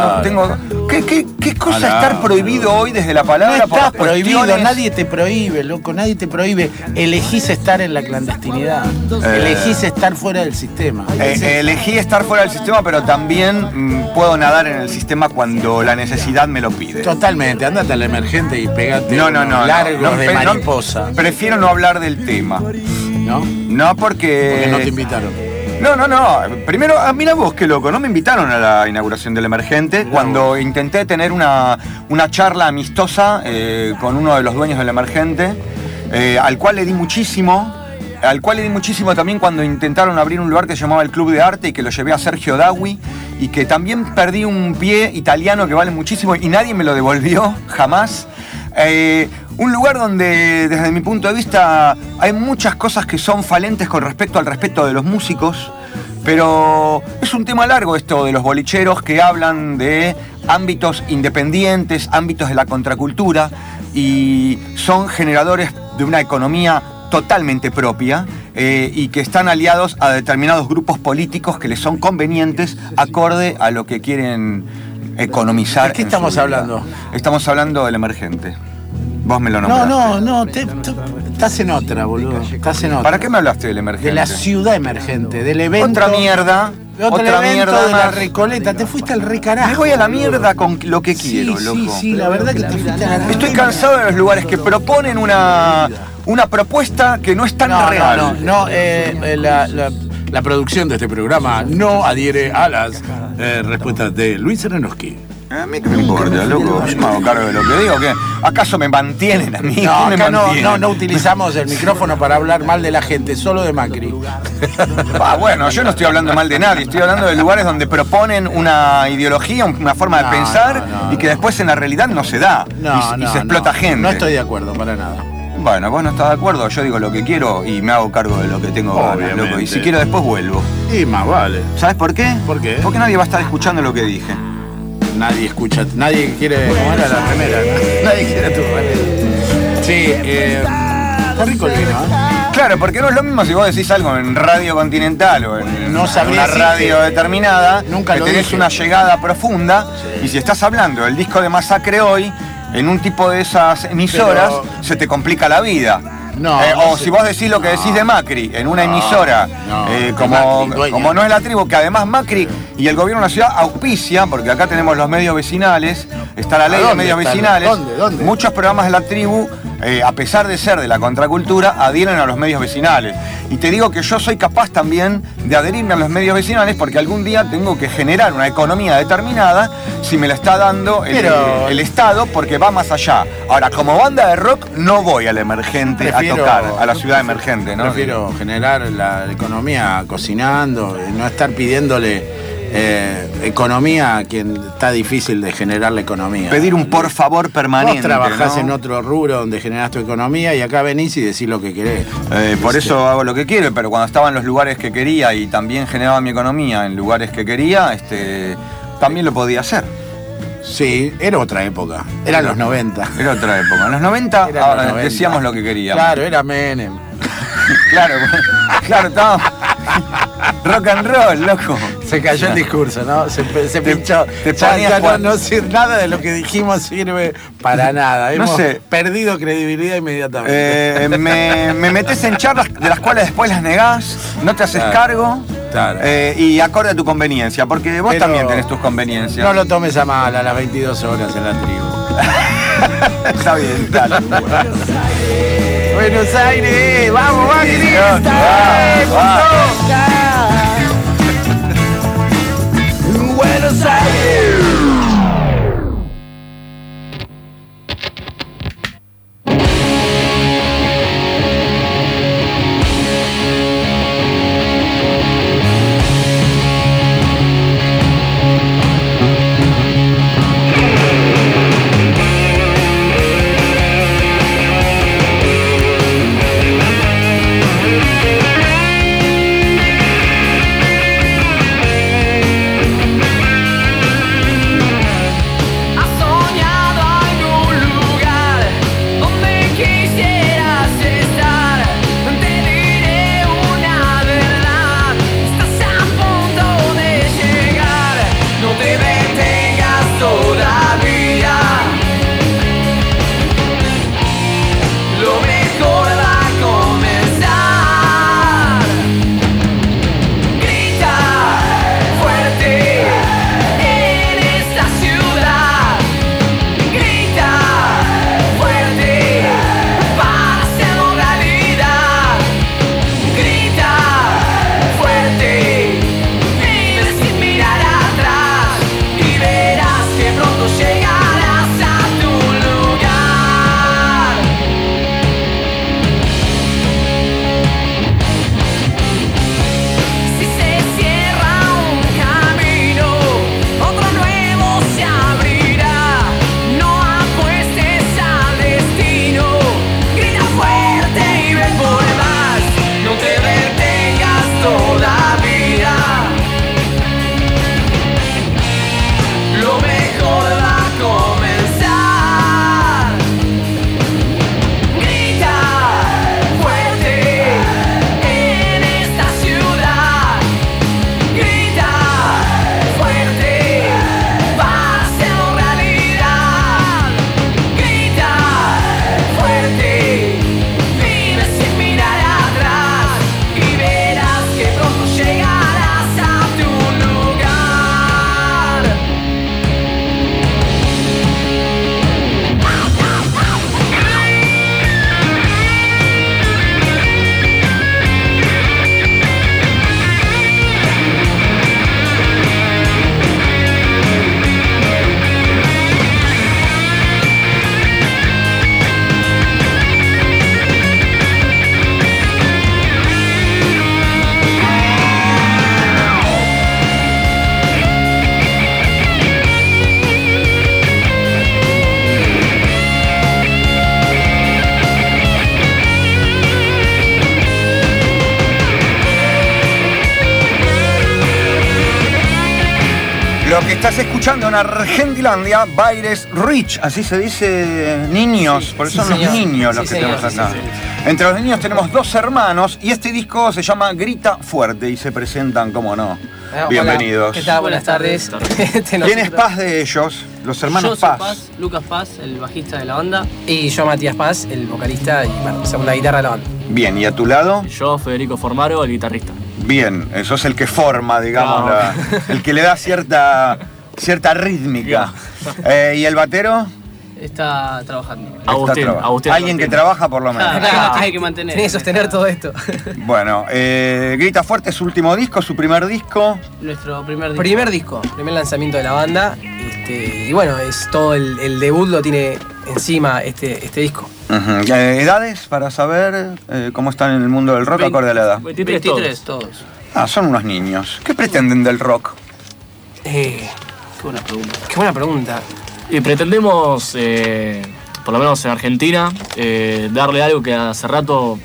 ¿Qué cosa estar prohibido hoy desde la palabra? No estás prohibido, nadie te prohíbe, loco, nadie te prohíbe. Elegís estar en la clandestinidad. Elegís estar fuera del sistema. Elegí estar fuera del sistema, pero también puedo nadar en el sistema cuando la necesidad me lo pide. Totalmente, andate al emergente y pegate largos de mariposa. Prefiero no hablar del tema. ¿No? No, porque no te invitaron. No. Primero, mira vos, qué loco. No me invitaron a la inauguración del Emergente cuando intenté tener una charla amistosa con uno de los dueños del Emergente, al cual le di muchísimo. Al cual le di muchísimo también cuando intentaron abrir un lugar que se llamaba el Club de Arte y que lo llevé a Sergio Dawi y que también perdí un pie italiano que vale muchísimo y nadie me lo devolvió, jamás. Un lugar donde, desde mi punto de vista, hay muchas cosas que son falentes con respecto al respeto de los músicos, pero es un tema largo esto de los bolicheros que hablan de ámbitos independientes, ámbitos de la contracultura, y son generadores de una economía totalmente propia y que están aliados a determinados grupos políticos que les son convenientes acorde a lo que quieren economizar. ¿De qué estamos hablando? Estamos hablando del Emergente. Vos me lo nombraste. No, estás en otra, boludo. Estás en otra. ¿Para qué me hablaste del Emergente? De la ciudad emergente, del evento. Otra mierda. Otra mierda de la Recoleta. Te fuiste al recarajo. Me voy a la mierda con lo que quiero, loco. Sí, la verdad que te fuiste a la... Estoy cansado de los lugares que proponen una propuesta que no es tan real. La producción de este programa no adhiere a las respuestas de Luis Serenowski. A mí que me importa, loco. Yo me hago cargo de lo que digo. ¿Qué? ¿Acaso me mantienen a mí? No, acá no utilizamos el micrófono para hablar mal de la gente, solo de Macri. Bueno, yo no estoy hablando mal de nadie. Estoy hablando de lugares donde proponen una ideología, una forma de pensar y que después en la realidad no se da. Y se explota gente. No estoy de acuerdo, para nada. Bueno, vos no estás de acuerdo, yo digo lo que quiero y me hago cargo de lo que tengo ganas, loco. Y si quiero después vuelvo. Y más vale. ¿Sabes por qué? ¿Por qué? Porque nadie va a estar escuchando lo que dije. Nadie escucha, nadie quiere... ¿Cómo era la remera? Nadie quiere tu remera. Sí, está rico el vino, Claro, porque no es lo mismo si vos decís algo en Radio Continental o en una radio determinada, nunca que lo tenés dije. una llegada profunda, y si estás hablando del disco de Masacre hoy, en un tipo de esas emisoras, se te complica la vida. Si vos decís lo que decís de Macri en una emisora, como no es La Tribu, que además Macri y el gobierno de la ciudad auspicia, porque acá tenemos los medios vecinales, está la ley de medios vecinales, ¿Dónde? Muchos programas de La Tribu, a pesar de ser de la contracultura, adhieren a los medios vecinales. Y te digo que yo soy capaz también de adherirme a los medios vecinales porque algún día tengo que generar una economía determinada si me la está dando el Estado, porque va más allá. Ahora, como banda de rock no voy al Emergente a tocar, a la ciudad emergente, ¿no? Prefiero generar la economía cocinando y no estar pidiéndole economía a quien está difícil de generar la economía. Pedir un por favor permanente. Vos trabajás en otro rubro donde generás tu economía y acá venís y decís lo que querés. Por eso hago lo que quiero, pero cuando estaba en los lugares que quería y también generaba mi economía en lugares que quería, también lo podía hacer. Sí, era otra época. Eran los 90. Era otra época. En los 90 decíamos lo que queríamos. Claro, era Menem. Claro, estábamos... Rock and roll, loco. Se cayó el discurso, ¿no? Se pinchó. Nada de lo que dijimos sirve para nada. Hemos perdido credibilidad inmediatamente. Me metes en charlas de las cuales después las negás, no te haces cargo. Claro. Y acorde a tu conveniencia, porque vos también tenés tus conveniencias. No lo tomes a mal a las 22 horas en la tribu. Está bien, dale. Buenos Aires, vamos, Buenos Aires. Lo que estás escuchando en Argentilandia, Baires Rich, así se dice niños, por eso son los niños los que tenemos acá. Entre los niños tenemos dos hermanos y este disco se llama Grita Fuerte y se presentan, cómo no. Bienvenidos. ¿Qué tal? Buenas tardes. ¿Quién es Paz de ellos? Los hermanos yo soy Paz. Lucas Paz, el bajista de la banda. Y yo, Matías Paz, el vocalista y segunda guitarra de la banda. Bien, ¿y a tu lado? Yo, Federico Formaro, el guitarrista. Bien, eso es el que forma, digamos, el que le da cierta rítmica. ¿Y el batero? Está trabajando. Agustín. Alguien que trabaja por lo menos. Hay que mantener. Tiene que sostener todo esto. Bueno, Grita Fuerte es su último disco, su primer disco. Nuestro primer disco. Primer lanzamiento de la banda. Y bueno, es todo el debut lo tiene encima este disco. ¿Edades para saber cómo están en el mundo del rock acorde a la edad? 23 todos. Ah, son unos niños. ¿Qué pretenden del rock? Qué buena pregunta. Y pretendemos, por lo menos en Argentina, darle algo que hace rato,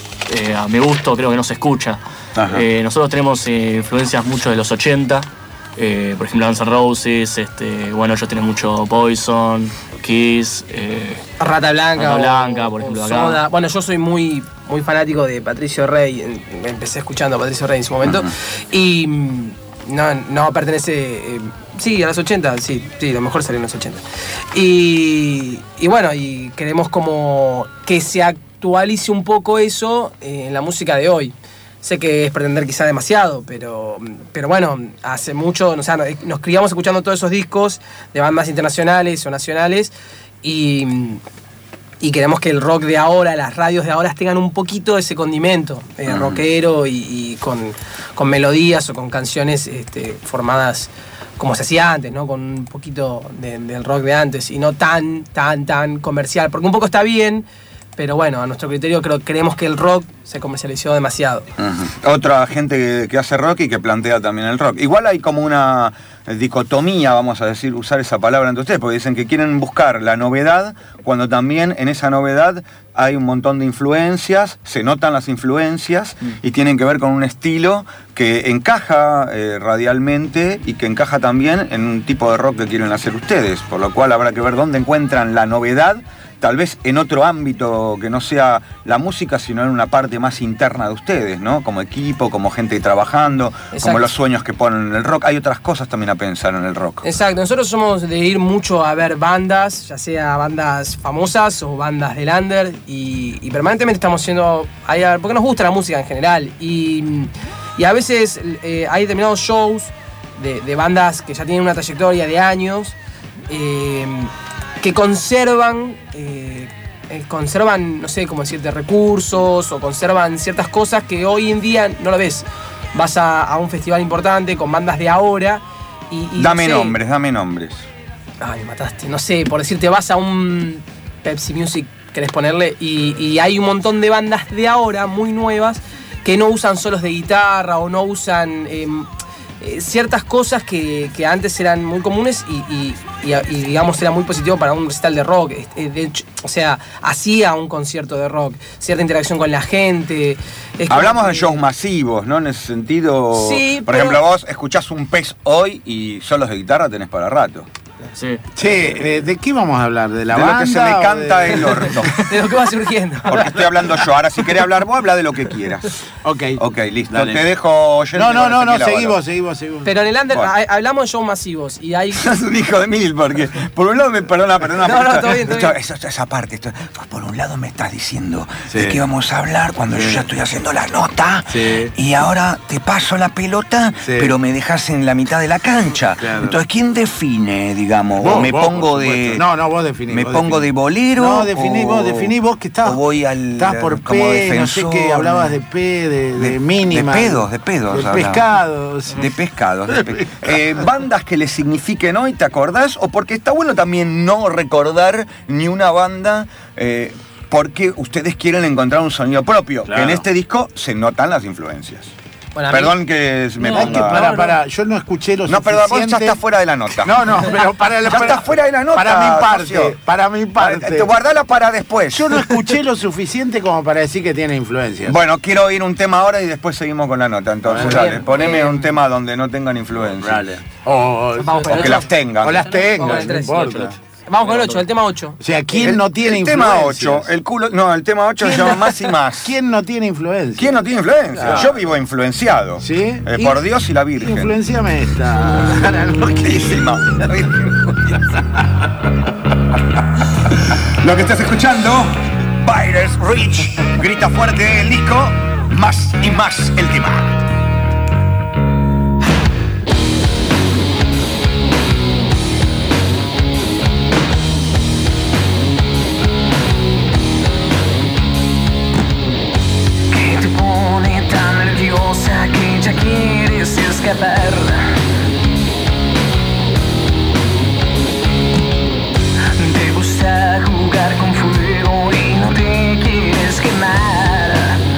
a mi gusto, creo que no se escucha. Nosotros tenemos influencias mucho de los 80, por ejemplo Guns N' Roses, bueno, ellos tienen mucho Poison, Kiss, Rata Blanca, por ejemplo, Soda. acá. Bueno, yo soy muy fanático de Patricio Rey, empecé escuchando a Patricio Rey en su momento, y no pertenece... sí, a los 80, sí, lo mejor salió en los 80. Y bueno, y queremos como que se actualice un poco eso en la música de hoy. Sé que es pretender quizá demasiado, pero bueno, hace mucho, o sea, nos criamos escuchando todos esos discos de bandas internacionales o nacionales y queremos que el rock de ahora, las radios de ahora tengan un poquito ese condimento rockero y con melodías o con canciones formadas como se hacía antes, ¿no? Con un poquito del rock de antes y no tan comercial, porque un poco está bien, pero bueno, a nuestro criterio creemos que el rock se comercializó demasiado. Otra gente que hace rock y que plantea también el rock. Igual hay como una dicotomía, vamos a decir, usar esa palabra entre ustedes, porque dicen que quieren buscar la novedad, cuando también en esa novedad hay un montón de influencias, se notan las influencias y tienen que ver con un estilo que encaja radialmente y que encaja también en un tipo de rock que quieren hacer ustedes, por lo cual habrá que ver dónde encuentran la novedad, tal vez en otro ámbito que no sea la música, sino en una parte más interna de ustedes, ¿no? Como equipo, como gente trabajando, exacto, como los sueños que ponen en el rock. Hay otras cosas también a pensar en el rock. Exacto, nosotros somos de ir mucho a ver bandas, ya sea bandas famosas o bandas del under, y permanentemente estamos yendo ahí a ver, porque nos gusta la música en general, y a veces hay determinados shows de bandas que ya tienen una trayectoria de años, que conservan, no sé cómo decirte, recursos o conservan ciertas cosas que hoy en día no lo ves. Vas a un festival importante con bandas de ahora y dame no sé, nombres. Ay, me mataste. No sé, por decirte, vas a un Pepsi Music, querés ponerle, y hay un montón de bandas de ahora muy nuevas que no usan solos de guitarra o no usan... ciertas cosas que antes eran muy comunes y digamos era muy positivo para un recital de rock. De hecho, o sea, hacía un concierto de rock, cierta interacción con la gente. Hablamos de shows masivos, ¿no? En ese sentido, sí, por ejemplo, vos escuchás un Pez hoy y solos de guitarra tenés para rato. Sí. Che, ¿de qué vamos a hablar? ¿De la banda? De lo que se me canta el orto. De lo que va surgiendo. Porque estoy hablando yo. Ahora, si querés hablar vos, habla de lo que quieras. Ok, listo. Dale. Te dejo oyente. No, seguimos. Pero en el under hablamos de shows masivos y hay... Sos un hijo de mil, porque por un lado perdona. No, todo bien. Esa parte, por un lado me estás diciendo de qué vamos a hablar cuando yo ya estoy haciendo la nota y ahora te paso la pelota, pero me dejas en la mitad de la cancha. Claro. Entonces, ¿quién define, digamos? Vos, me pongo de... vos definís. ¿Me pongo de bolero? No, definí vos que estás... O voy estás por P, no sé qué, hablabas de P, de mínima. De pedos. De pescados. De pescados. Bandas que le signifiquen hoy, ¿te acordás? O porque está bueno también no recordar ni una banda... porque ustedes quieren encontrar un sonido propio. Claro. Que en este disco se notan las influencias. Bueno, perdón que me ponga... Para, yo no escuché lo suficiente. No, perdón, vos ya estás fuera de la nota. No, pero ya estás fuera de la nota. Para mi parte. Te guardala para después. Yo no escuché lo suficiente como para decir que tiene influencia. Bueno, quiero oír un tema ahora y después seguimos con la nota. Entonces, dale, poneme un tema donde no tengan influencia. Dale. O que las tengan. O las tengan, no importa. Vamos con el 8, el tema 8. O sea, ¿quién no tiene influencia? El tema 8 se llama Más y Más. ¿Quién no tiene influencia? ¿Quién no tiene influencia? Claro. Yo vivo influenciado. ¿Sí? Por Dios y la Virgen. Influenciame esta. Loquísima. Lo que estás escuchando, Virus Rich, grita fuerte el disco, Más y Más el tema. Que ya quieres escapar. Te gusta jugar con fuego y no te quieres quemar.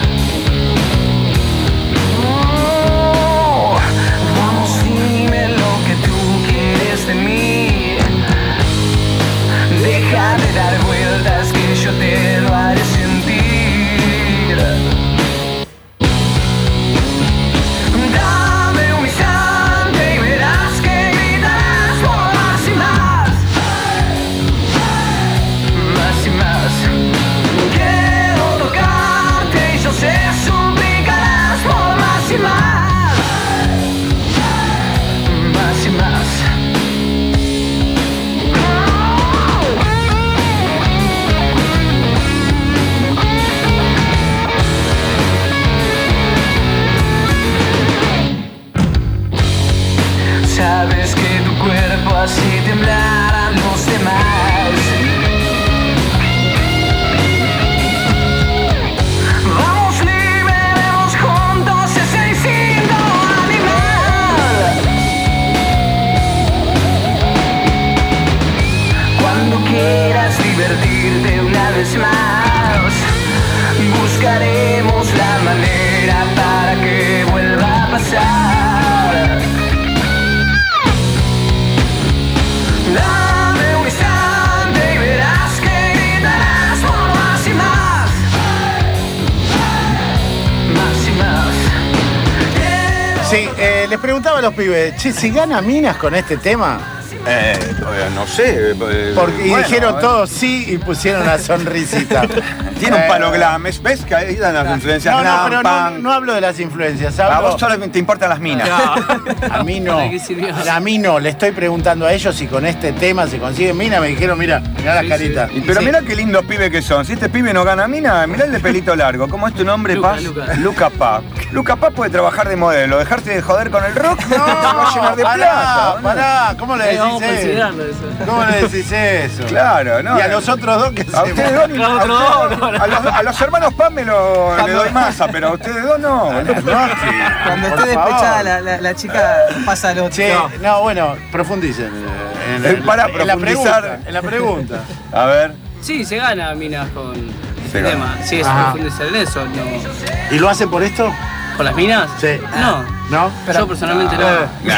Vamos, dime lo que tú quieres de mí. Deja de dar vueltas que yo te lo haré sentir. Dame un instante. si temblaran los demás. Vamos, liberemos juntos ese instinto animal. Cuando quieras divertirte una vez más, buscaremos la manera para que vuelva a pasar. Dame un instante y verás que gritarás por más y más. Más y más. Sí, les preguntaba a los pibes, che, ¿se gana minas con este tema? No sé. Porque y dijeron todos sí y pusieron una sonrisita. Tiene un palo glam. ¿Ves que ahí dan las influencias No, glam, pero punk? no hablo de las influencias. A Hablo... vos solamente te importan las minas. A mí no. A mí no. Le estoy preguntando a ellos si con este tema se consiguen minas. Me dijeron, mira las caritas. Pero mirá qué lindos pibes que son. Si este pibe no gana mina, mirá el de pelito largo. ¿Cómo es tu nombre, Paz? Luca Paz. Luca Paz puede trabajar de modelo. Dejarte de joder con el rock, no, va a llenar de plata. Pará, ¿cómo le decís eso? ¿Cómo le decís eso? Claro, ¿no? Y a los otros dos que a ustedes dos, a los hermanos Paz le doy masa, pero a ustedes dos no. Cuando esté despechada la chica pasa al otro. Che, no, bueno, profundicen para profundizar en la pregunta. A ver. Sí, se gana minas con Se este gana. tema. Sí, es Ajá. profundizar en eso. No. ¿Y lo hacen por esto? ¿Con las minas? Sí. No. ¿No? Yo personalmente no.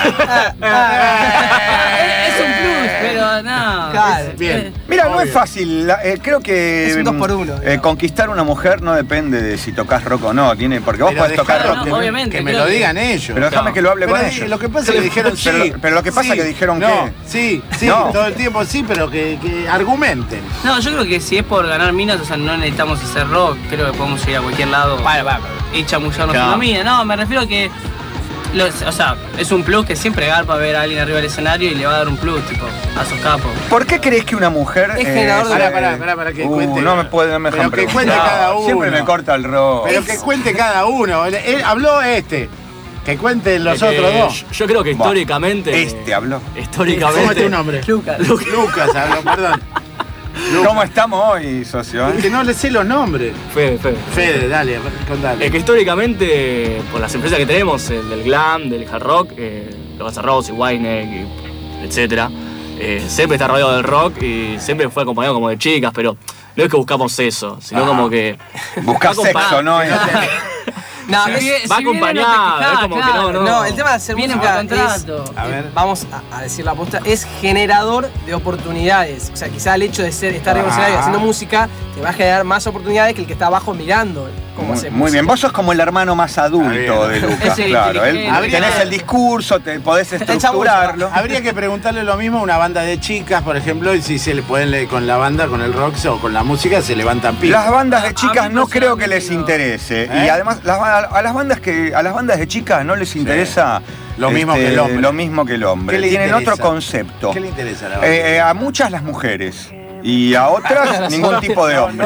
Es un plus, pero no. Claro. Bien. Mira, no es fácil. Creo que Es un 2 por 1. conquistar una mujer no depende de si tocas rock o no. Porque vos Pero podés tocar dejalo rock. No, obviamente, que me creo lo que- digan ellos. Pero déjame que lo hable Pero con ellos. Lo que pasa es que dijeron sí. Pero lo que pasa es que dijeron no, que. Sí, No. todo el tiempo sí, pero que argumenten. No, yo creo que si es por ganar minas, o sea, no necesitamos hacer rock, creo que podemos ir a cualquier lado y chamullarnos con la mina. No, me refiero a que, o sea, es un plus que siempre garpa ver a alguien arriba del escenario y le va a dar un plus, tipo, a sus capos. ¿Por qué crees que una mujer Es generador de- Pará, que cuente. No me puede, no me Pero dejan que cuente preguntar. cada uno. Siempre me corta el rock. Pero que cuente cada uno. Él habló que cuenten los otros dos. Yo creo que históricamente. Habló. Históricamente. ¿Cómo es tu nombre? Lucas habló, perdón. ¿Cómo estamos hoy, socio? Que no le sé los nombres. Fede, dale, contale. Es que históricamente, por las empresas que tenemos, el del glam, del hard rock, los Guns N' Roses, Whiteneck, etc., siempre está rodeado del rock y siempre fue acompañado como de chicas, pero no es que buscamos eso, sino como que. Buscás sexo, ¿no? No, va acompañado, es como que no. No, el tema de hacer Viene música por contrato. es, A ver. vamos a decir la posta, es generador de oportunidades. O sea, quizá el hecho de estar en un escenario haciendo música te va a generar más oportunidades que el que está abajo mirando cómo hace Muy música. bien, vos sos como el hermano más adulto de Lucas, Ese claro. inteligente. Tenés el discurso, podés estructurarlo. Habría que preguntarle lo mismo a una banda de chicas, por ejemplo, y si se le pueden con la banda, con el rock o con la música, se levantan pibas. Las bandas de chicas mí no creo que les personalmente interese. Y además a las bandas de chicas no les interesa Lo mismo que el hombre. Lo mismo que el hombre. ¿Qué le Tienen interesa? otro concepto. ¿Qué le interesa a la banda? A muchas las mujeres. Y a otras ningún tipo de hombre.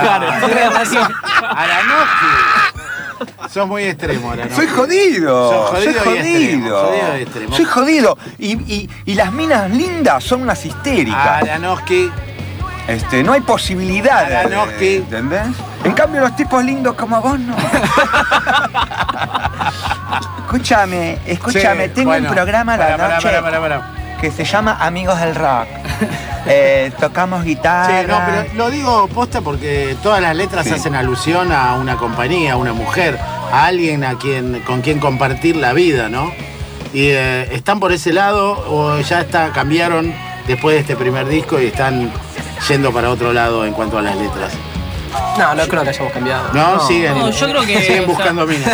Aranoski. Sos muy extremo, Aranoski. Soy jodido. Sos jodido y soy extremo, jodido y extremo. Soy jodido. Y las minas lindas son unas histéricas. Aranoski. No hay posibilidad. Aranoski. ¿Entendés? En cambio, los tipos lindos como vos no. Escúchame, Sí, tengo bueno, un programa a la pará, noche pará. que se llama Amigos del Rock. Tocamos guitarra. Sí, no, pero lo digo posta porque todas las letras hacen alusión a una compañía, a una mujer, a alguien con quien compartir la vida, ¿no? Y ¿están por ese lado o ya cambiaron después de este primer disco y están yendo para otro lado en cuanto a las letras? No creo que hayamos cambiado. No, siguen. No, yo creo que, siguen o sea, buscando minas.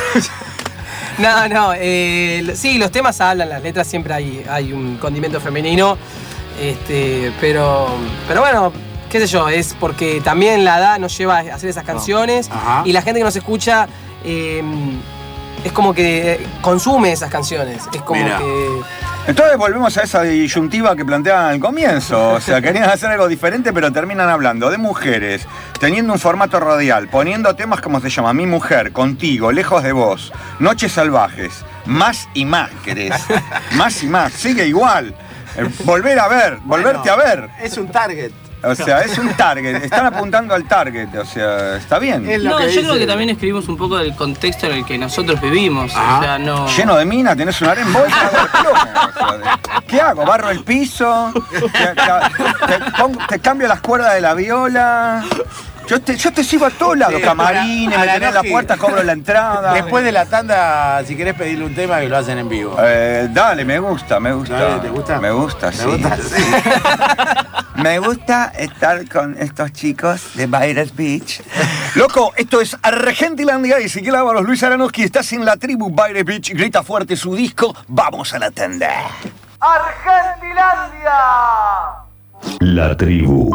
No, sí, los temas hablan, las letras siempre hay un condimento femenino, pero bueno, qué sé yo, es porque también la edad nos lleva a hacer esas canciones y la gente que nos escucha es como que consume esas canciones, es como que... Entonces volvemos a esa disyuntiva que planteaban al comienzo. O sea, querían hacer algo diferente, pero terminan hablando de mujeres, teniendo un formato radial, poniendo temas como se llama Mi Mujer, Contigo, Lejos de Vos, Noches Salvajes, Más y Más, querés. Más y Más, sigue igual. volverte a ver. Es un target. O sea, es un target. Están apuntando al target. O sea, está bien. No, yo creo que también escribimos un poco del contexto en el que nosotros vivimos. O sea, no. Lleno de minas, tenés un harén, voy, ¿qué hago? ¿Barro el piso? ¿Te cambio las cuerdas de la viola? Yo te sigo a todos lados, camarines, me tenés en la puerta, cobro la entrada. Después de la tanda, si querés pedirle un tema, que lo hacen en vivo. Dale, me gusta. Dale, ¿te gusta? Me gusta, sí. Me gusta estar con estos chicos de Virus Beach. Loco, esto es Argentilandia y Ezequiel Ábalos, Luis Aranowski, estás en la tribu Virus Beach, grita fuerte su disco, vamos a la tanda. Argentilandia. La tribu.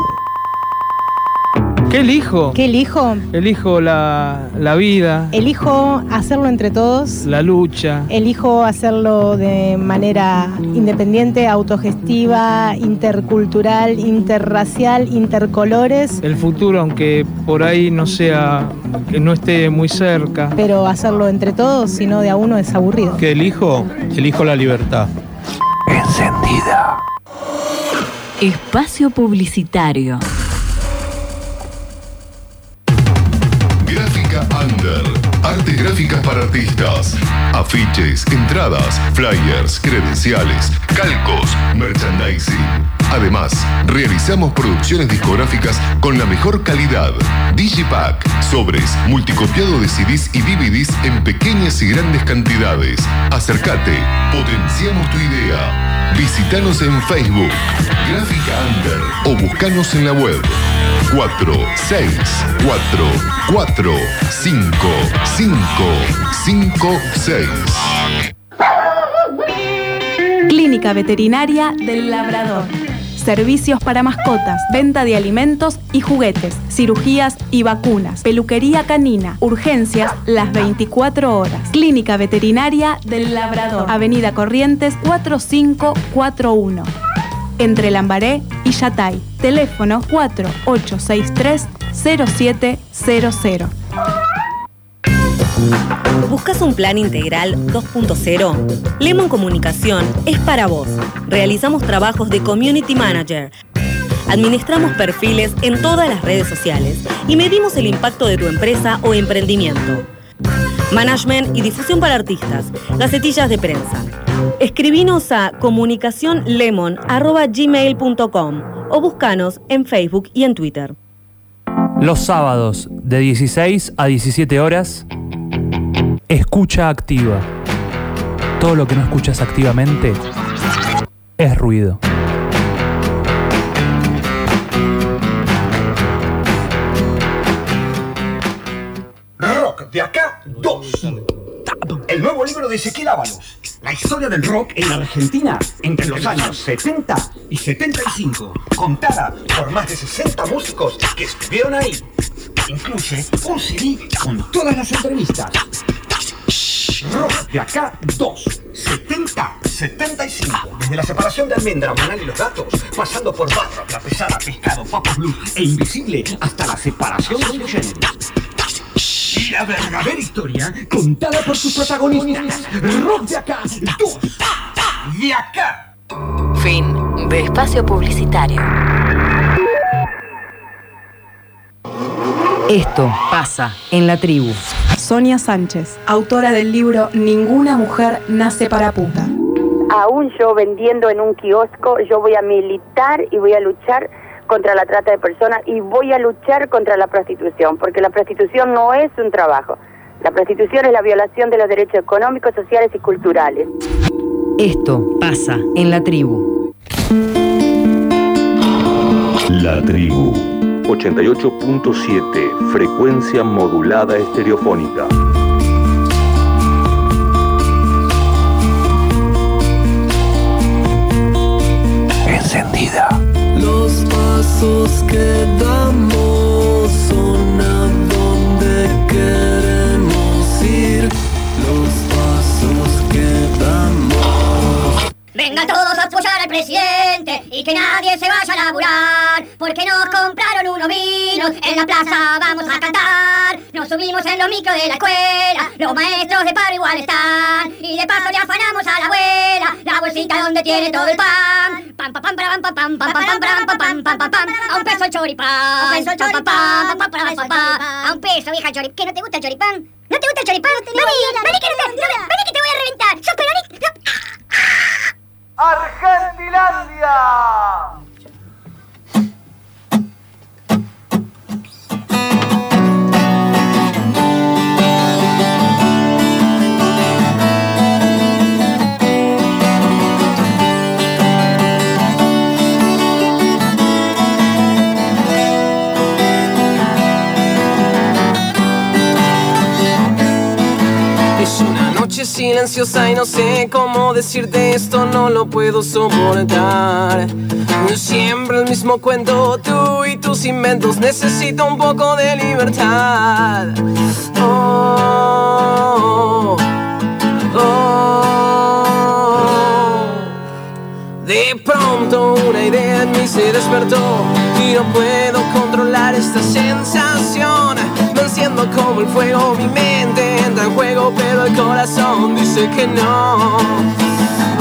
¿Qué elijo? ¿Qué elijo? Elijo la vida. Elijo hacerlo entre todos. La lucha. Elijo hacerlo de manera independiente, autogestiva, intercultural, interracial, intercolores. El futuro, aunque por ahí no esté muy cerca. Pero hacerlo entre todos, si no de a uno, es aburrido. ¿Qué elijo? Elijo la libertad. Encendida. Espacio publicitario. Gráfica Under. Artes gráficas para artistas. Afiches, entradas, flyers, credenciales, calcos, merchandising. Además, realizamos producciones discográficas con la mejor calidad. Digipack, sobres, multicopiado de CDs y DVDs en pequeñas y grandes cantidades. Acércate, potenciamos tu idea. Visítanos en Facebook, Gráfica Under, o buscanos en la web 4644555556. Clínica Veterinaria del Labrador. Servicios para mascotas, venta de alimentos y juguetes, cirugías y vacunas, peluquería canina, urgencias las 24 horas. Clínica Veterinaria del Labrador, Avenida Corrientes 4541. Entre Lambaré y Yatay. Teléfono 4863-0700. ¿Buscas un plan integral 2.0? Lemon Comunicación es para vos. Realizamos trabajos de Community Manager. Administramos perfiles en todas las redes sociales y medimos el impacto de tu empresa o emprendimiento. Management y difusión para artistas. Gacetillas de prensa. Escribinos a comunicacionlemon@gmail.com o búscanos en Facebook y en Twitter. Los sábados de 16 a 17 horas, escucha activa. Todo lo que no escuchas activamente es ruido. Rock de acá 2. El nuevo libro de Ezequiel Ábalos. La historia del rock en la Argentina entre los años 70 y 75. Contada por más de 60 músicos que estuvieron ahí. Incluye un CD con todas las entrevistas. Rock de acá 2. 70-75. Desde la separación de Almendra, Manal y los Gatos, pasando por Barro, La Pesada, Pescado, Papo Blue e Invisible, hasta la separación de los géneros. La verdadera historia contada por sus protagonistas. Rock de acá 2. De acá. Fin de espacio publicitario. Esto pasa en la tribu. Sonia Sánchez, autora del libro Ninguna mujer nace para puta. Aún yo vendiendo en un kiosco, yo voy a militar y voy a luchar contra la trata de personas y voy a luchar contra la prostitución, porque la prostitución no es un trabajo. La prostitución es la violación de los derechos económicos, sociales y culturales. Esto pasa en la tribu. La tribu 88.7, frecuencia modulada estereofónica. Encendida. Los pasos que damos son a donde queremos ir. Los pasos que damos. Vengan todos a apoyar al presidente y que nadie se vaya a laburar, porque nos compraron unos vinos, en la plaza vamos a cantar. Nos subimos en los micros de la escuela, los maestros de paro igual están, y de paso le afanamos a la abuela la bolsita donde tiene todo el pan. pam, pam, pam, pam, pam, pam, pam, pam, pam, pam, pam, pam, pam, a un peso el choripán. A un peso el choripán. A un peso, vieja choripán. ¿Qué, no te gusta el choripán? ¿No te gusta el choripán? Vení que te voy a reventar. ¡Sos peronista! Argentilandia. Silenciosa y no sé cómo decirte esto, no lo puedo soportar. Siempre el mismo cuento, tú y tus inventos, necesito un poco de libertad. Oh, oh. De pronto una idea en mí se despertó y no puedo controlar esta sensación. Me enciendo como el fuego, mi mente entra en juego, pero el corazón dice que no. Oh,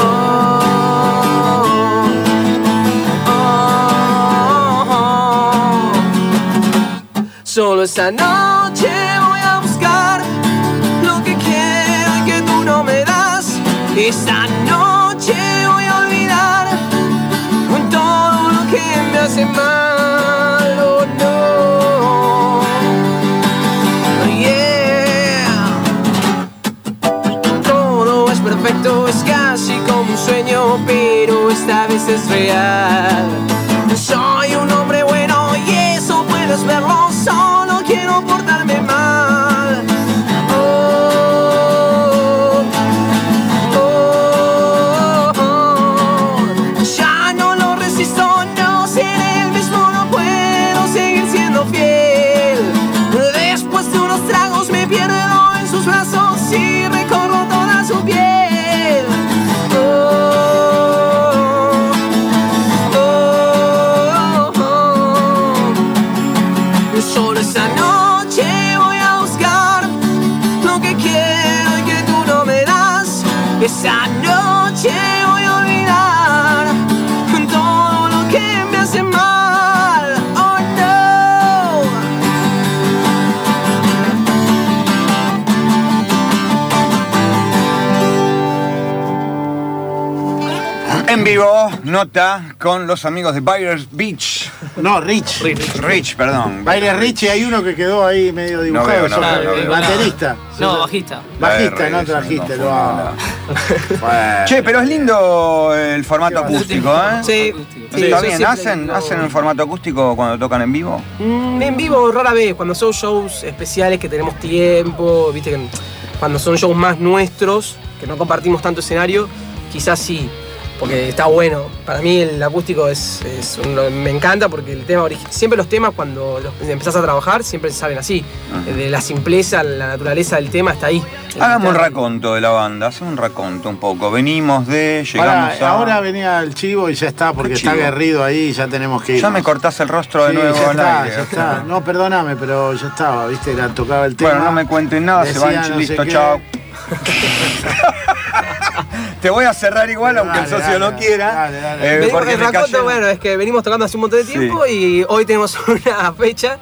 oh, oh. Solo esa noche voy a buscar lo que quiero y que tú no me das. Esta noche voy a olvidar todo lo que me hace mal. Oh no. Perfecto, es casi como un sueño, pero esta vez es real. Soy un hombre bueno y eso puedes verlo, solo quiero portarme mal. Oh, oh, oh. Ya no lo resisto, no seré el mismo, no puedo seguir siendo fiel. Después de unos tragos me pierdo en sus brazos y recorro toda su piel. Solo esa noche voy a buscar lo que quiero y que tú no me das. Esa noche voy a olvidar todo lo que me hace mal. Oh no. En vivo, nota con los amigos de Byers Beach. No, Rich, perdón. Byers Rich, y hay uno que quedó ahí medio dibujado. No veo. Baterista. No, bajista. Bajista, no trajiste. Bueno. Che, pero es lindo el formato acústico, ¿eh? Sí. Está bien, ¿hacen el formato acústico cuando tocan en vivo? En vivo rara vez, cuando son shows especiales que tenemos tiempo, viste que cuando son shows más nuestros, que no compartimos tanto escenario, quizás sí. Porque está bueno. Para mí el acústico me encanta porque el tema siempre los temas cuando empezás a trabajar siempre salen así. De la simpleza, la naturaleza del tema está ahí. Hagamos un raconto de la banda, hacemos un raconto un poco. Venimos llegamos a... Ahora venía el chivo y ya está, porque está aguerrido ahí y ya tenemos que ir. Ya me cortás el rostro de nuevo al aire. Ya está. No, perdóname, pero ya estaba, viste, tocaba el tema. Bueno, no me cuenten nada, se van, no listo, chao. Te voy a cerrar igual, aunque el socio no quiera. Porque el raconto, bueno, es que venimos tocando hace un montón de tiempo y hoy tenemos una fecha.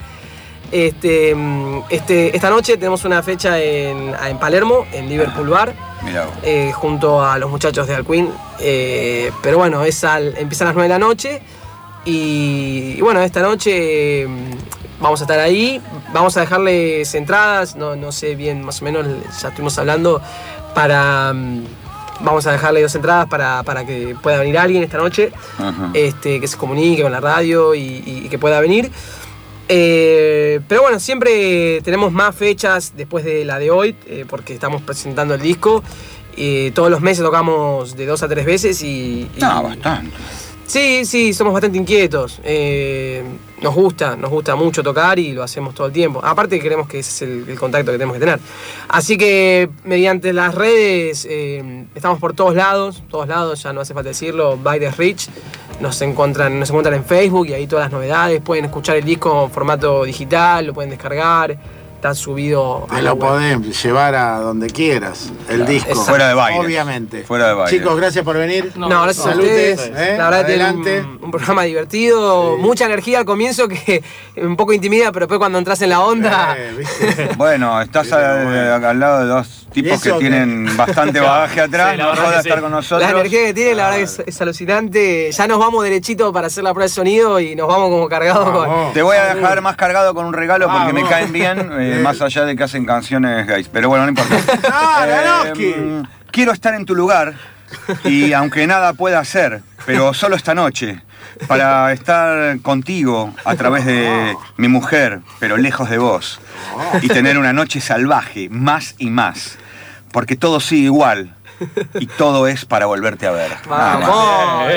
Esta noche tenemos una fecha en Palermo, en Liverpool Bar, junto a los muchachos de Alcuin. Pero bueno, empieza a las 9 de la noche y bueno, esta noche vamos a estar ahí. Vamos a dejarles entradas, no sé bien, más o menos ya estuvimos hablando vamos a dejarle 2 entradas para que pueda venir alguien esta noche, que se comunique con la radio y que pueda venir. Pero bueno, siempre tenemos más fechas después de la de hoy, porque estamos presentando el disco. Todos los meses tocamos de 2 a 3 veces bastante. Sí, somos bastante inquietos. Nos gusta mucho tocar y lo hacemos todo el tiempo. Aparte queremos que ese es el contacto que tenemos que tener. Así que mediante las redes estamos por todos lados, ya no hace falta decirlo. Byers Rich, nos encuentran en Facebook y ahí todas las novedades. Pueden escuchar el disco en formato digital, lo pueden descargar. está subido. Te lo podés llevar a donde quieras, el disco. Exacto. Fuera de baile. Obviamente. Fuera de baile. Chicos, gracias por venir. No, gracias a ustedes. La verdad, adelante. Un programa divertido, mucha energía al comienzo que un poco intimida, pero después cuando entras en la onda. Bueno, estás al lado de dos tipos que tienen bastante bagaje atrás. Sí, la no verdad jodas que estar sí. con nosotros. La energía que tiene, la verdad que es alucinante. Ya nos vamos derechito para hacer la prueba de sonido y nos vamos como cargados con. Te voy a dejar más cargado con un regalo porque me caen bien, más allá de que hacen canciones gays. Pero bueno, no importa. Quiero estar en tu lugar y aunque nada pueda hacer, pero solo esta noche, para estar contigo a través de mi mujer, pero lejos de vos, y tener una noche salvaje, más y más, porque todo sigue igual. Y todo es para volverte a ver. ¡Vamos!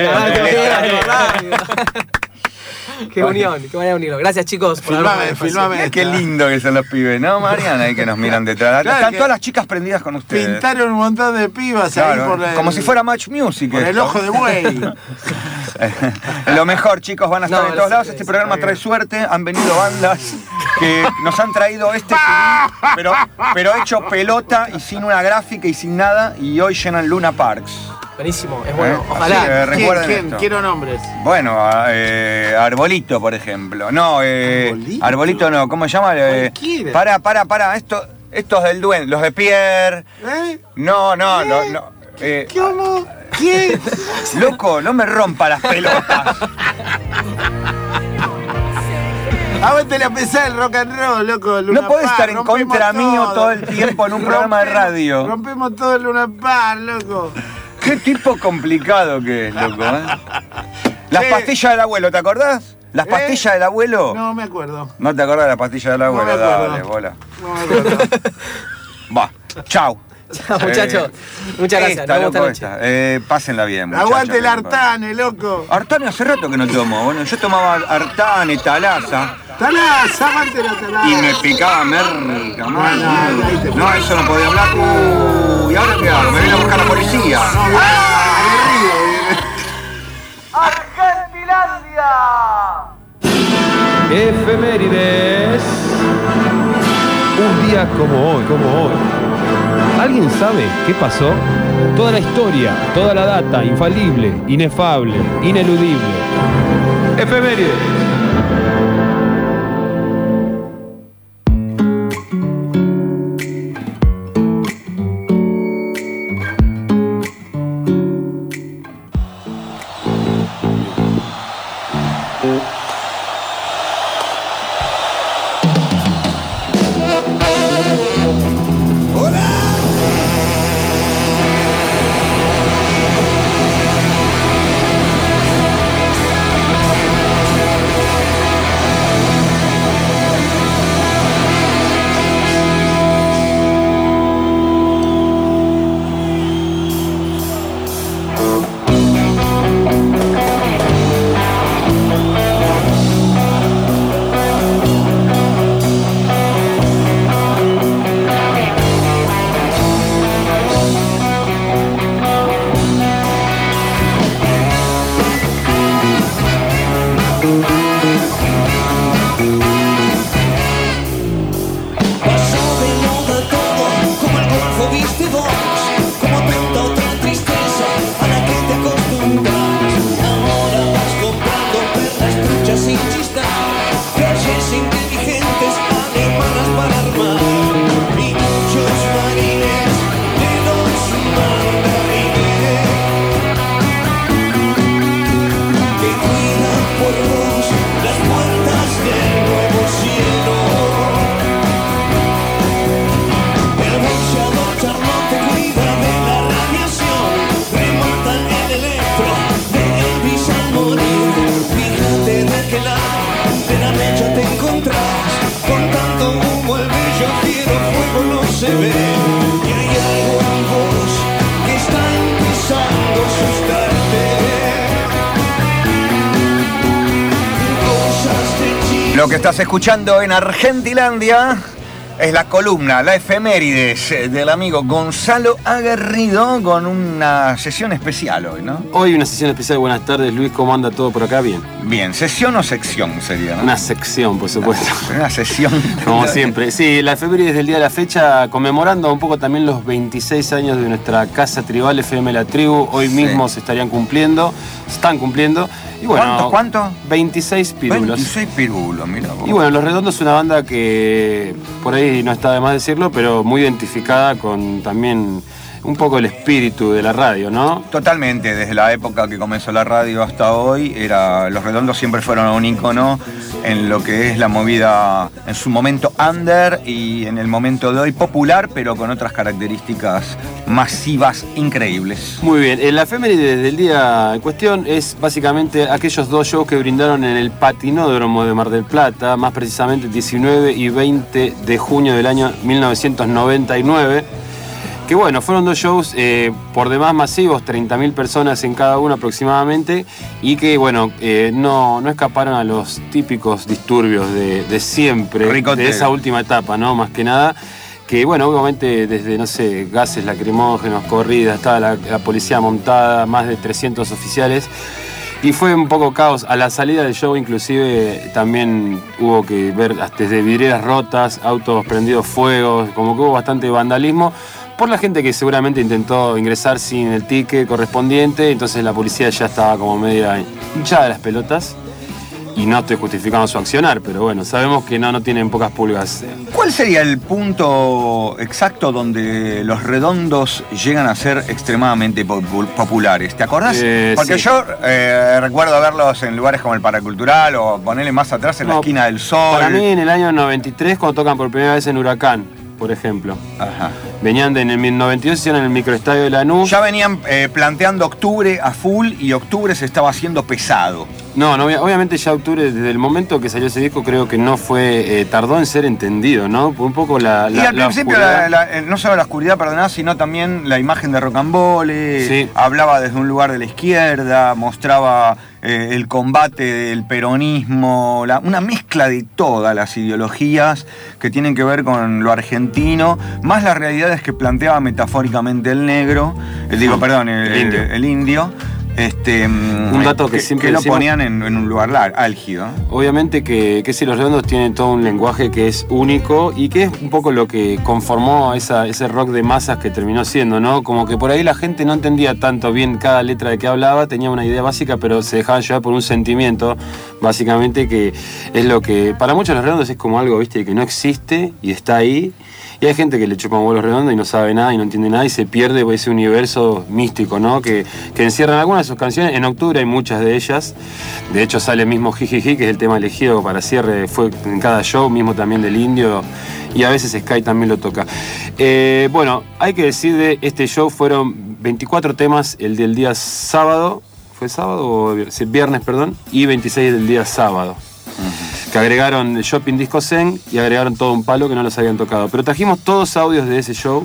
Qué unión, qué manera de unirlo. Gracias, chicos. Filmame. Qué lindo que son los pibes, ¿no, Mariana? Ahí que nos miran detrás. Claro, Están que todas las chicas prendidas con ustedes. Pintaron un montón de pibas ahí por como si fuera Match Music. Por el ojo de buey. Lo mejor, chicos, van a estar en todos lados. Este programa trae suerte. Han venido bandas que nos han traído este CD, pero hecho pelota y sin una gráfica y sin nada. Y hoy llenan Luna Parks. Buenísimo, es bueno. Ojalá. Así que recuerden ¿Quién? esto. Quiero nombres. Bueno, Arbolito, por ejemplo. No, Arbolito no, ¿cómo se llama? Para. Estos del Duende, los de Pierre. No. ¿Cómo? ¿Quién? Loco, no me rompa las pelotas. A vos te la pesás el rock and roll, loco. Luna No podés Park, estar en contra mío todo el tiempo en un programa de radio. Rompemos todo el Luna Park, loco. Qué tipo complicado que es, loco, Las pastillas del abuelo, ¿te acordás? ¿Las pastillas del abuelo? No me acuerdo. ¿No te acordás de las pastillas del abuelo? No me acuerdo. Dale, bola. No me acuerdo. Va, chau. Chao, muchachos. Muchas gracias. Nos vemos esta noche. Pásenla bien, muchachos. Aguante el Artane, loco. Artane hace rato que no tomo. Bueno, yo tomaba Artane, Talaza. Talaza, aguante la Talaza. Y me picaba merca, No, eso no podía hablar. ¿Y ahora qué hago? Me viene a buscar la policía. ¡Argentilandia! Efemérides. Un día como hoy. ¿Alguien sabe qué pasó? Toda la historia, toda la data, infalible, inefable, ineludible. Efemérides. Lo que estás escuchando en Argentilandia Es la columna, la efemérides del amigo Gonzalo Aguerrido con una sesión especial hoy, ¿no? Hoy una sesión especial. Buenas tardes, Luis. ¿Cómo anda todo por acá? Bien. Bien, ¿sesión o sección sería, no? Una sección, por supuesto. Una sesión. Como siempre. Sí, la efemérides del día de la fecha, conmemorando un poco también los 26 años de nuestra casa tribal FM La Tribu. Hoy mismo se están cumpliendo. Y bueno, ¿Cuánto? 26 pirulos. 26 pirulos, mira vos. Y bueno, Los Redondos es una banda que por ahí no está de más decirlo, pero muy identificada con también un poco el espíritu de la radio, ¿no? Totalmente, desde la época que comenzó la radio hasta hoy, Los Redondos siempre fueron un ícono en lo que es la movida en su momento under y en el momento de hoy popular, pero con otras características masivas increíbles. Muy bien, la efeméride del día en cuestión es básicamente aquellos dos shows que brindaron en el Patinódromo de Mar del Plata, más precisamente 19 y 20 de junio del año 1999. Que bueno, fueron dos shows por demás masivos, 30.000 personas en cada uno aproximadamente, y que bueno, no escaparon a los típicos disturbios de siempre, Ricotero. De esa última etapa, ¿no? Más que nada, que bueno, obviamente desde, no sé, gases lacrimógenos, corridas, estaba la policía montada, más de 300 oficiales, y fue un poco caos. A la salida del show inclusive también hubo que ver desde vidrieras rotas, autos prendidos fuego, como que hubo bastante vandalismo, por la gente que seguramente intentó ingresar sin el ticket correspondiente, entonces la policía ya estaba como media hinchada de las pelotas. Y no estoy justificando su accionar, pero bueno, sabemos que no tienen pocas pulgas. ¿Cuál sería el punto exacto donde Los Redondos llegan a ser extremadamente populares? ¿Te acordás? Porque sí. yo recuerdo verlos en lugares como el Paracultural o ponerle más atrás en la esquina del Sol. Para mí en el año 93, cuando tocan por primera vez en Huracán, por ejemplo. Ajá. Venían en el 92, hicieron en el microestadio de Lanús. Ya venían planteando octubre a full y octubre se estaba haciendo pesado. No, obviamente ya octubre, desde el momento que salió ese disco, creo que no fue, tardó en ser entendido, ¿no? Un poco la y al principio no solo la oscuridad, perdoná, sino también la imagen de Rocambole, sí. Hablaba desde un lugar de la izquierda, mostraba el combate del peronismo, una mezcla de todas las ideologías que tienen que ver con lo argentino, más las realidades que planteaba metafóricamente el negro, el indio. Un dato que siempre lo decimos, ponían en un lugar álgido. Obviamente que si Los Redondos tienen todo un lenguaje que es único y que es un poco lo que conformó ese rock de masas que terminó siendo, ¿no? Como que por ahí la gente no entendía tanto bien cada letra de qué hablaba, tenía una idea básica, pero se dejaban llevar por un sentimiento, básicamente, que es lo que para muchos Los Redondos es como algo, viste, que no existe y está ahí. Y hay gente que le chupa un huevo Los Redondos y no sabe nada y no entiende nada y se pierde por ese universo místico, ¿no? Que encierran algunas de sus canciones. En octubre hay muchas de ellas. De hecho sale el mismo Jijiji, que es el tema elegido para cierre, fue en cada show, mismo también del Indio. Y a veces Sky también lo toca. Bueno, hay que decir de este show fueron 24 temas el del día sábado. ¿Fue sábado o viernes, perdón? Y 26 del día sábado. Que agregaron el Shopping Disco Zen y agregaron todo un palo que no los habían tocado. Pero trajimos todos audios de ese show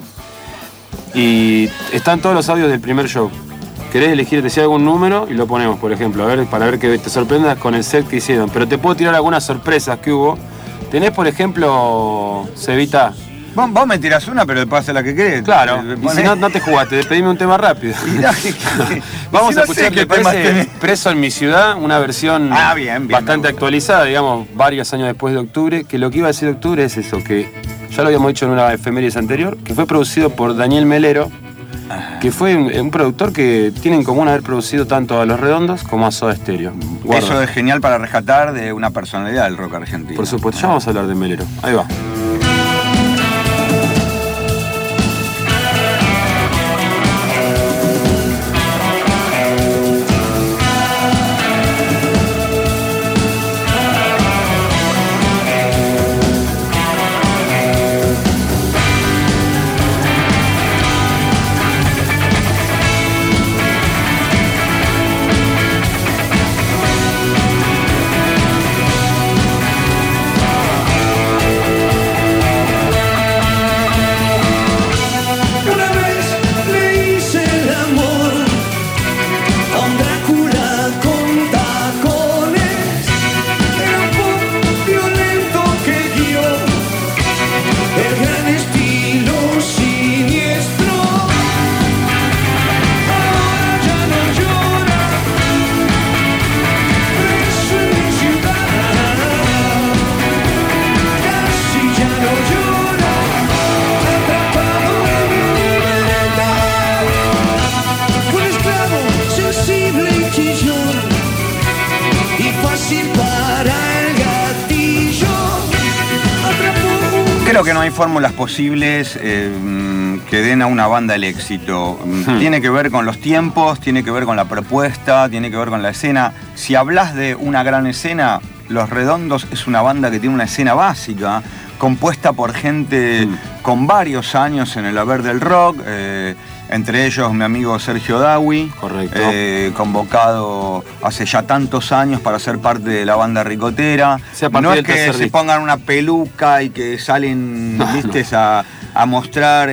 y están todos los audios del primer show. Querés elegir, te decía algún número y lo ponemos, por ejemplo, para ver que te sorprendas con el set que hicieron. Pero te puedo tirar algunas sorpresas que hubo. Tenés, por ejemplo, Cevita. Vos me tirás una, pero después haces la que querés. Claro, y si no te jugaste, despedime un tema rápido. Vamos a escuchar, ¿te parece? Preso en mi ciudad, una versión bien, bastante actualizada, digamos, varios años después de octubre, que lo que iba a decir octubre es eso, que ya lo habíamos dicho en una efemérides anterior, que fue producido por Daniel Melero, que fue un productor que tiene en común haber producido tanto a Los Redondos como a Soda Stereo. Guarda. Eso es genial para rescatar de una personalidad del rock argentino. Por supuesto, ya vamos a hablar de Melero. Ahí va. Creo que no hay fórmulas posibles que den a una banda el éxito. Tiene que ver con los tiempos, tiene que ver con la propuesta, tiene que ver con la escena. Si hablas de una gran escena, Los Redondos es una banda que tiene una escena básica, compuesta por gente con varios años en el haber del rock, entre ellos mi amigo Sergio Dawi, convocado hace ya tantos años para ser parte de la banda Ricotera. No es que se pongan una peluca y que salen, a mostrar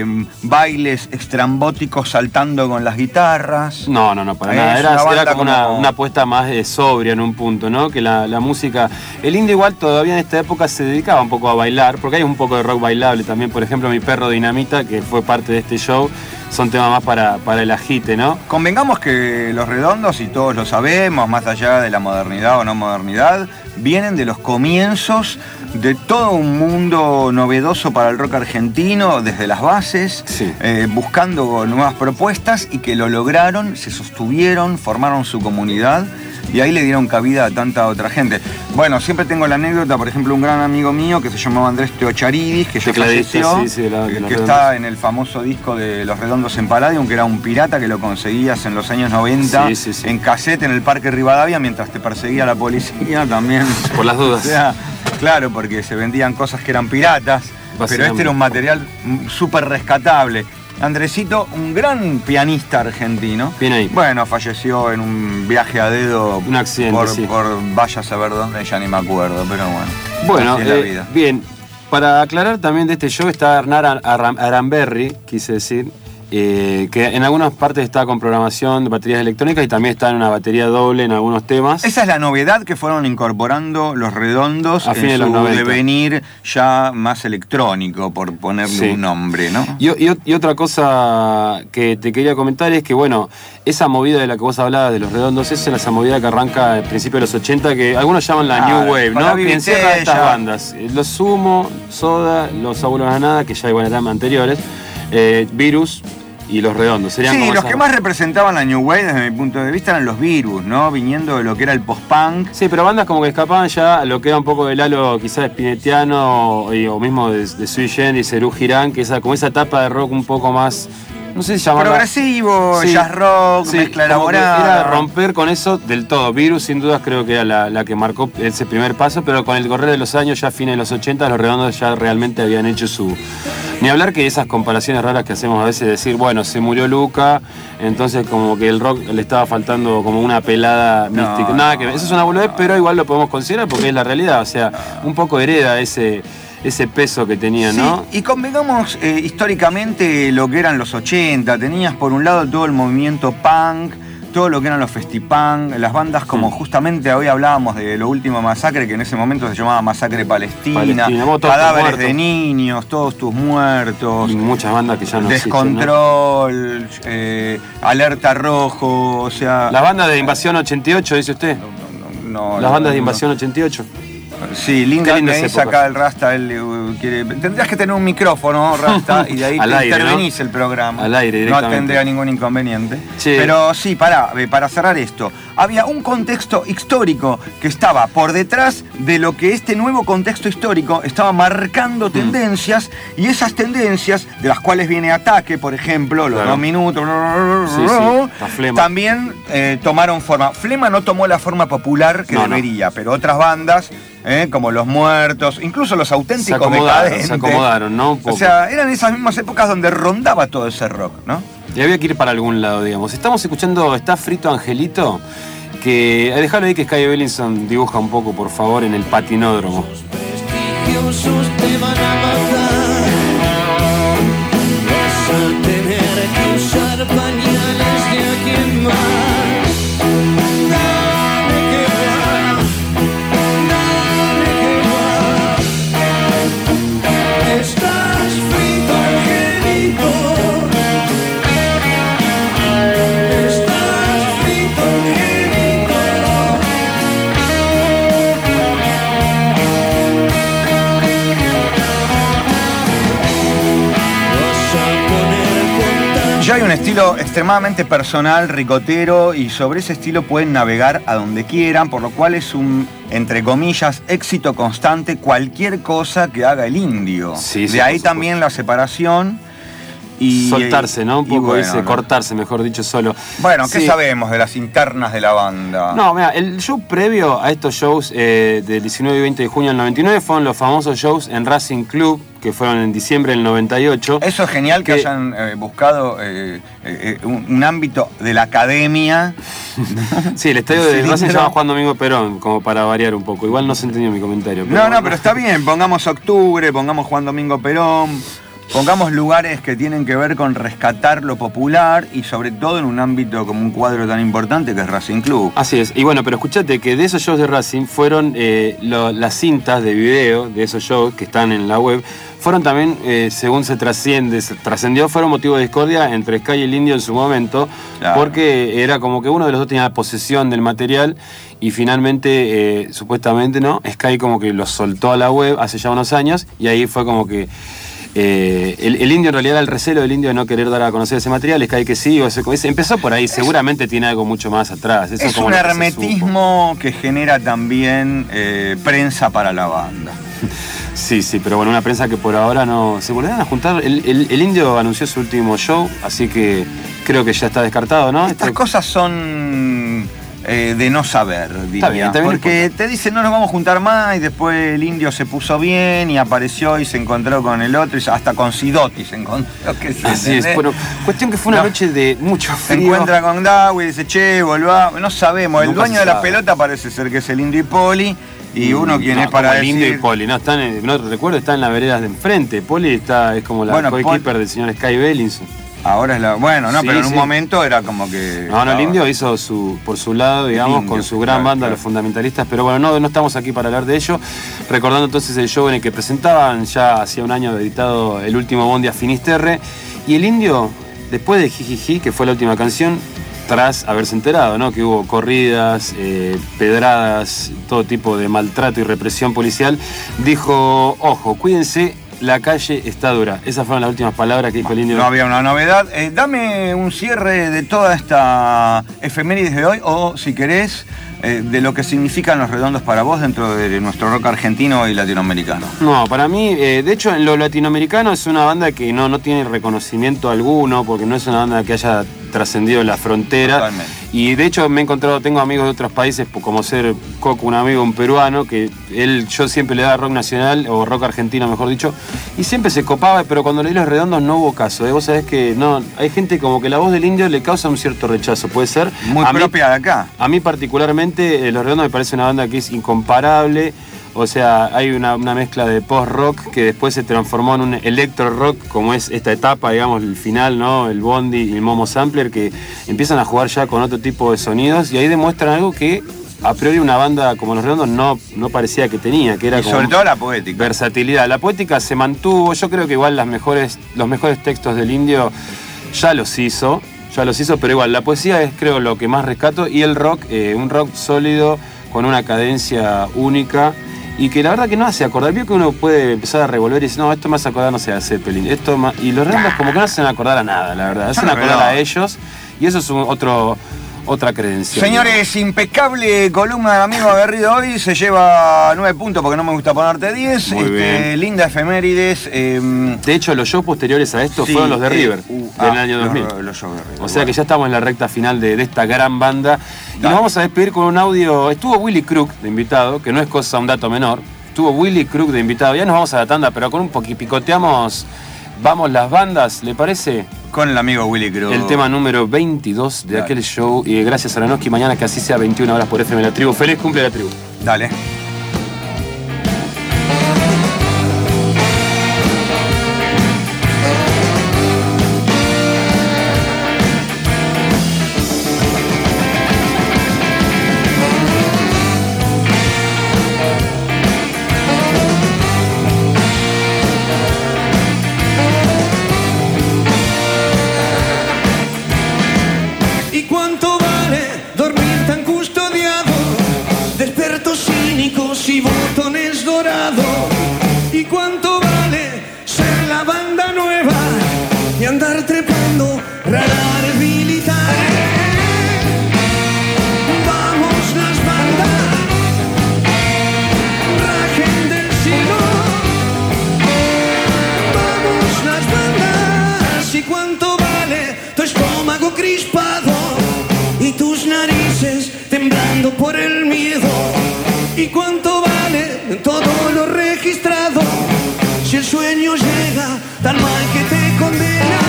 bailes estrambóticos saltando con las guitarras. No, para nada. Era como una apuesta más sobria en un punto, ¿no? Que la música... El indie igual todavía en esta época se dedicaba un poco a bailar, porque hay un poco de rock bailable también. Por ejemplo, Mi Perro Dinamita, que fue parte de este show, son temas más para el agite, ¿no? Convengamos que Los Redondos, y todos lo sabemos, más allá de la modernidad o no modernidad, vienen de los comienzos de todo un mundo novedoso para el rock argentino, desde las bases, buscando nuevas propuestas, y que lo lograron, se sostuvieron, formaron su comunidad, y ahí le dieron cabida a tanta otra gente. Bueno, siempre tengo la anécdota, por ejemplo, un gran amigo mío que se llamaba Andrés Teocharidis, que ya falleció, que está en el famoso disco de Los Redondos en Palladium, que era un pirata que lo conseguías en los años 90 en cassette en el Parque Rivadavia mientras te perseguía la policía también. Por las dudas. O sea, claro, porque se vendían cosas que eran piratas, pero este era un material súper rescatable. Andresito, un gran pianista argentino. Bien ahí. Bueno, falleció en un viaje a dedo. Un accidente, por vaya a saber dónde, ya ni me acuerdo, pero bueno. Bueno, así es la vida. Bien. Para aclarar también de este show está Hernán Aramberri, quise decir, que en algunas partes está con programación de baterías electrónicas y también está en una batería doble en algunos temas. Esa es la novedad que fueron incorporando Los Redondos a fines en de los su 90. devenir ya más electrónico, por ponerle un nombre, ¿no? Y otra cosa que te quería comentar es que, bueno, esa movida de la que vos hablabas de Los Redondos, esa es esa movida que arranca al principio de los 80, que algunos llaman la New Wave, ¿no? Que encierra estas bandas. Los Sumo, Soda, Los Abuelos de Nada, que ya igual eran anteriores, Virus y Los Redondos. Serían sí, como los que más representaban la New Wave desde mi punto de vista eran los Virus, ¿no? Viniendo de lo que era el post-punk. Sí, pero bandas como que escapaban ya a lo que era un poco del halo quizás spinettiano o mismo de Sui Generis, Serú Girán, que como esa etapa de rock un poco más... No sé si llamarla... Progresivo, jazz rock, mezcla elaborada. Era romper con eso del todo. Virus, sin dudas, creo que era la que marcó ese primer paso, pero con el correr de los años, ya a fines de los 80, Los Redondos ya realmente habían hecho su... Ni hablar que esas comparaciones raras que hacemos a veces, decir, bueno, se murió Luca, entonces como que el rock le estaba faltando como una pelada mística. Nada que ver. Eso es una boludez, pero igual lo podemos considerar porque es la realidad. O sea, un poco hereda ese peso que tenía, ¿no? Y convengamos históricamente lo que eran los 80. Tenías por un lado todo el movimiento punk, todo lo que eran los festipunk, las bandas como justamente hoy hablábamos de Lo Último Masacre, que en ese momento se llamaba Masacre Palestina, Cadáveres de Niños, Todos Tus Muertos. Y muchas bandas que ya no Descontrol, existen, ¿no? Alerta Rojo, o sea... Las bandas de Invasión 88, dice usted. No, las bandas de Invasión 88. Sí, linda me dice acá el Rasta, él quiere... Tendrías que tener un micrófono, Rasta, y de ahí te intervenís, ¿no? El programa. Al aire, directamente. No tendría ningún inconveniente. Sí. Pero sí, para cerrar esto, había un contexto histórico que estaba por detrás de lo que este nuevo contexto histórico estaba marcando tendencias, y esas tendencias, de las cuales viene Ataque, por ejemplo, los 2 minutos, también tomaron forma. Flema no tomó la forma popular que debería, pero otras bandas... como Los Muertos, incluso Los Auténticos Decadentes. Se acomodaron, ¿no? Un poco. O sea, eran esas mismas épocas donde rondaba todo ese rock, ¿no? Y había que ir para algún lado, digamos. Estamos escuchando Está Frito Angelito, que... Dejalo ahí que Sky Bellinson dibuja un poco, por favor, en el patinódromo. Te van a matar. Vas a tener que usar pañales de alguien más. Ellos hay un estilo extremadamente personal, ricotero, y sobre ese estilo pueden navegar a donde quieran, por lo cual es un, entre comillas, éxito constante cualquier cosa que haga el Indio. Sí, de ahí también la separación. Y soltarse, ¿no? Un poco bueno, ese, cortarse, mejor dicho, solo. Bueno, ¿qué Sí. sabemos de las internas de la banda? No, mira, el show previo a estos shows del 19 y 20 de junio del 99 fueron los famosos shows en Racing Club, que fueron en diciembre del 98. Eso es genial que hayan buscado un ámbito de la academia. Sí, el estadio de Racing se llama Juan Domingo Perón, como para variar un poco. Igual no se entendió mi comentario. No, pero está bien, pongamos octubre, pongamos Juan Domingo Perón. Pongamos lugares que tienen que ver con rescatar lo popular y sobre todo en un ámbito como un cuadro tan importante que es Racing Club. Así es. Y bueno, pero escuchate que de esos shows de Racing fueron las cintas de video de esos shows que están en la web. Fueron también, según se trascendió, fueron motivo de discordia entre Sky y el Indio en su momento, claro, porque era como que uno de los dos tenía posesión del material y finalmente, supuestamente, ¿no? Sky como que lo soltó a la web hace ya unos años y ahí fue como que el Indio en realidad era el recelo del Indio de no querer dar a conocer ese material, Sky que sí, empezó por ahí, seguramente tiene algo mucho más atrás. Eso es como un hermetismo que genera también prensa para la banda. Sí, pero bueno, una prensa que por ahora no... Se volverán a juntar. El Indio anunció su último show, así que creo que ya está descartado, ¿no? Estas cosas son de no saber, diría. Está bien, porque te dicen no nos vamos a juntar más y después el Indio se puso bien y apareció y se encontró con el otro, y hasta con Sidotti se encontró. Así es, bueno, cuestión que fue una noche de mucho frío. Se encuentra con Dawi y dice, che, volvá. No sabemos, el dueño de la pelota parece ser que es el Indio y Poli. Y uno quien es para el decir... Indio y Poli, no recuerdo, está en las veredas de enfrente. Poli es como la co-keeper del señor Sky Bellinson. Ahora es la... Bueno, no, sí, pero en un momento era como que... No, el Indio hizo por su lado, digamos, con su gran banda, Los Fundamentalistas, pero bueno, no estamos aquí para hablar de ello. Recordando entonces el show en el que presentaban, ya hacía un año editado El Último Bondi a Finisterre, y el Indio, después de Jijiji, que fue la última canción, tras haberse enterado, ¿no? Que hubo corridas, pedradas, todo tipo de maltrato y represión policial, dijo, ojo, cuídense, la calle está dura. Esas fueron las últimas palabras que dijo el Indio. No había una novedad. Dame un cierre de toda esta efemérides de hoy, o si querés, de lo que significan Los Redondos para vos dentro de nuestro rock argentino y latinoamericano. No, para mí, de hecho, en lo latinoamericano es una banda que no tiene reconocimiento alguno, porque no es una banda que haya trascendido la frontera. Totalmente. Y de hecho tengo amigos de otros países, como ser Coco, un amigo, un peruano, que yo siempre le daba rock nacional, o rock argentino mejor dicho, y siempre se copaba, pero cuando leí Los Redondos no hubo caso. Vos sabés que no, hay gente como que la voz del Indio le causa un cierto rechazo, puede ser. Muy propia de acá. A mí particularmente, Los Redondos me parece una banda que es incomparable. O sea, hay una mezcla de post-rock que después se transformó en un electro-rock, como es esta etapa, digamos, el final, ¿no? El Bondi y el Momo Sampler, que empiezan a jugar ya con otro tipo de sonidos y ahí demuestran algo que a priori una banda como Los Redondos no parecía que tenía, que era y sobre todo la poética. Versatilidad. La poética se mantuvo, yo creo que igual los mejores textos del Indio ya los hizo, pero igual la poesía es, creo, lo que más rescato, y el rock, un rock sólido, con una cadencia única, y que la verdad que no hace acordar. Vio que uno puede empezar a revolver y decir, no, esto me hace acordar, no sé, a Zeppelin. Y Los Redondos como que no hacen acordar a nada, la verdad. Hacen acordar a ellos, y eso es otra credencial. Señores, impecable columna del amigo aguerrido hoy. Se lleva 9 puntos porque no me gusta ponerte 10. Muy bien. Linda efemérides. De hecho, los shows posteriores a esto fueron los de River, del año 2000. Los shows de River. O sea que ya estamos en la recta final de esta gran banda. Y nos vamos a despedir con un audio. Estuvo Willy Crook de invitado, que no es un dato menor. Estuvo Willy Crook de invitado. Ya nos vamos a la tanda, pero con un poquito picoteamos. Vamos las bandas, ¿le parece? Con el amigo Willy Crook. El tema número 22 de aquel show. Y gracias a Aranoski, mañana que así sea 21 horas por FM La Tribu. Feliz cumple La Tribu. Dale. ¿Y cuánto vale dormir tan custodiado? Desperto cínico rehabilitar. Vamos las bandas, rajen del cielo. Vamos las bandas. ¿Y cuánto vale tu estómago crispado y tus narices temblando por el miedo? ¿Y cuánto vale todo lo registrado si el sueño llega tan mal que te condena?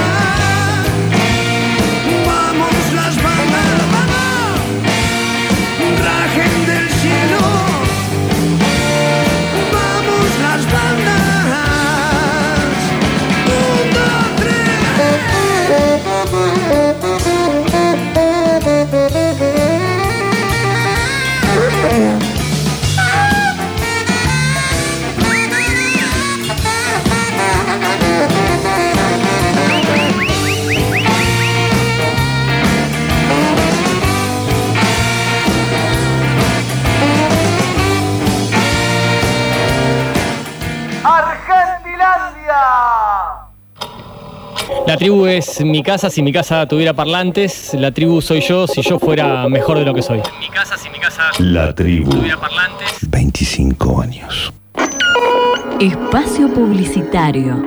Vamos las bandas, vamos, rajen del cielo. Vamos las bandas, 1, 2, 3. La tribu es mi casa si mi casa tuviera parlantes. La tribu soy yo si yo fuera mejor de lo que soy. Mi casa si mi casa La tribu. tuviera parlantes. 25 años. Espacio publicitario.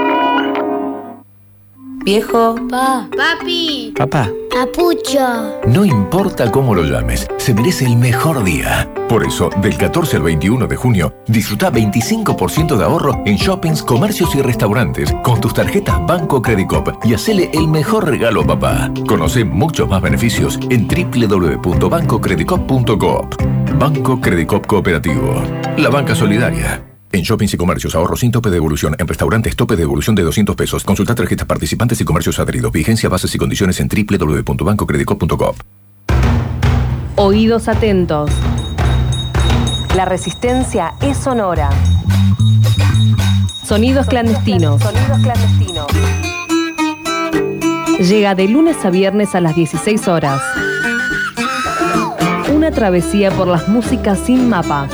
Viejo. Papi. Papá. Papucho. No importa cómo lo llames, se merece el mejor día. Por eso, del 14 al 21 de junio, disfruta 25% de ahorro en shoppings, comercios y restaurantes con tus tarjetas Banco Credicop y hacele el mejor regalo a papá. Conoce muchos más beneficios en www.bancocredicop.coop. Banco Credicop Cooperativo. La banca solidaria. En shoppings y comercios, ahorro sin tope de devolución. En restaurantes, tope de devolución de 200 pesos. Consulta tarjetas participantes y comercios adheridos. Vigencia, bases y condiciones en www.bancocredicop.coop. Oídos atentos. La resistencia es sonora. Sonidos clandestinos. Sonidos clandestinos. Llega de lunes a viernes a las 16 horas. Una travesía por las músicas sin mapa.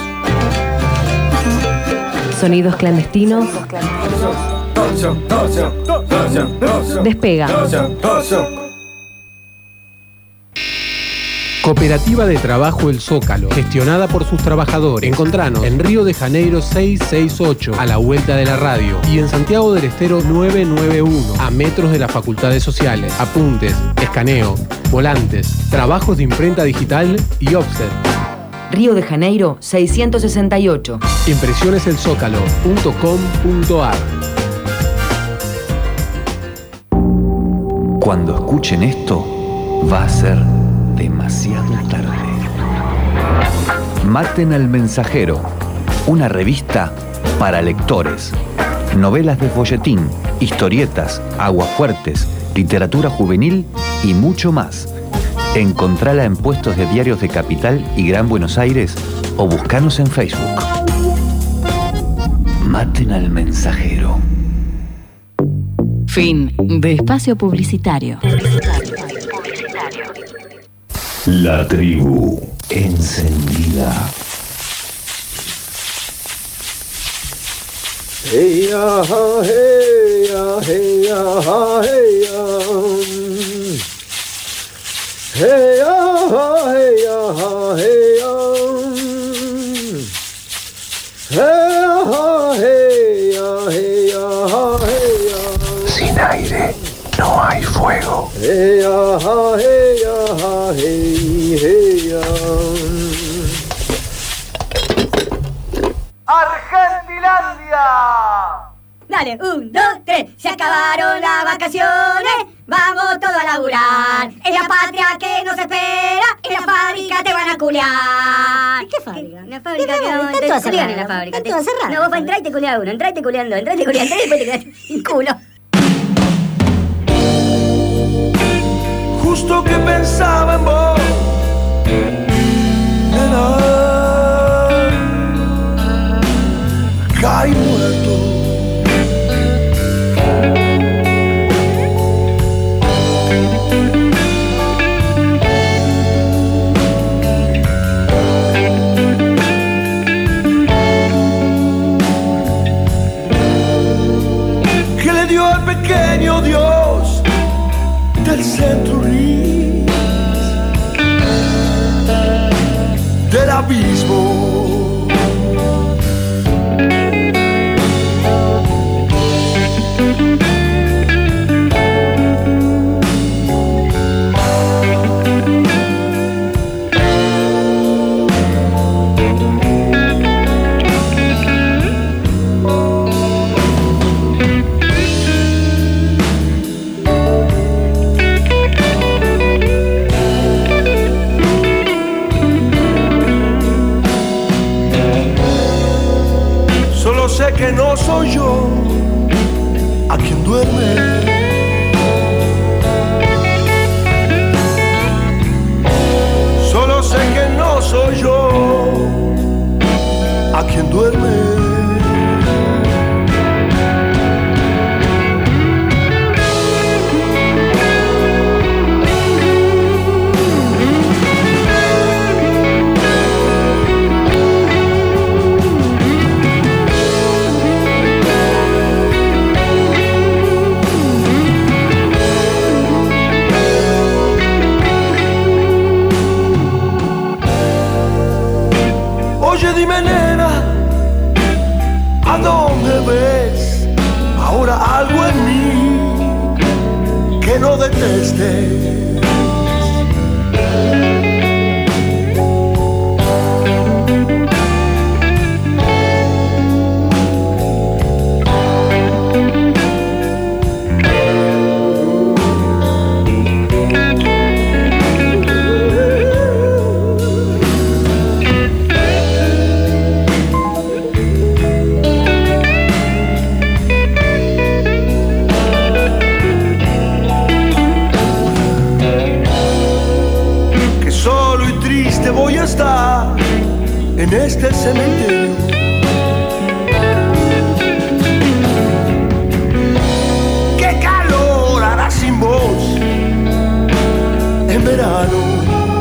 Sonidos clandestinos. Despega. Cooperativa de Trabajo El Zócalo, gestionada por sus trabajadores. Encontranos en Río de Janeiro 668, a la vuelta de la radio, y en Santiago del Estero 991, a metros de las facultades sociales. Apuntes, escaneo, volantes, trabajos de imprenta digital y offset. Río de Janeiro 668. Impresioneselsócalo.com.ar. Cuando escuchen esto, va a ser demasiado tarde. Maten al mensajero, una revista para lectores. Novelas de folletín, historietas, aguafuertes, literatura juvenil y mucho más. Encontrala en puestos de diarios de Capital y Gran Buenos Aires o buscanos en Facebook. Maten al mensajero. Fin de espacio publicitario. La tribu encendida. Hey, hey, hey, hey, hey, Sin aire no hay fuego. ¡Argentilandia! Dale, 1, 2, 3, se acabaron las vacaciones, vamos todos a laburar. En la patria que nos espera, en la fábrica te van a culiar. ¿Qué fábrica? La fábrica que no te culian en la fábrica. Está toda cerrada. No, vos entrar y te culiar uno, entraste culiando, y después te quedas sin culo. Justo que pensaba en vos, caí muerto. Que le dio a abismo. Sé que no soy yo a quien duerme. Solo sé que no soy yo a quien duerme. Oye, dime, nena, ¿a dónde ves ahora algo en mí que no detestes? Voy a estar en este cementerio. Qué calor hará sin vos en verano.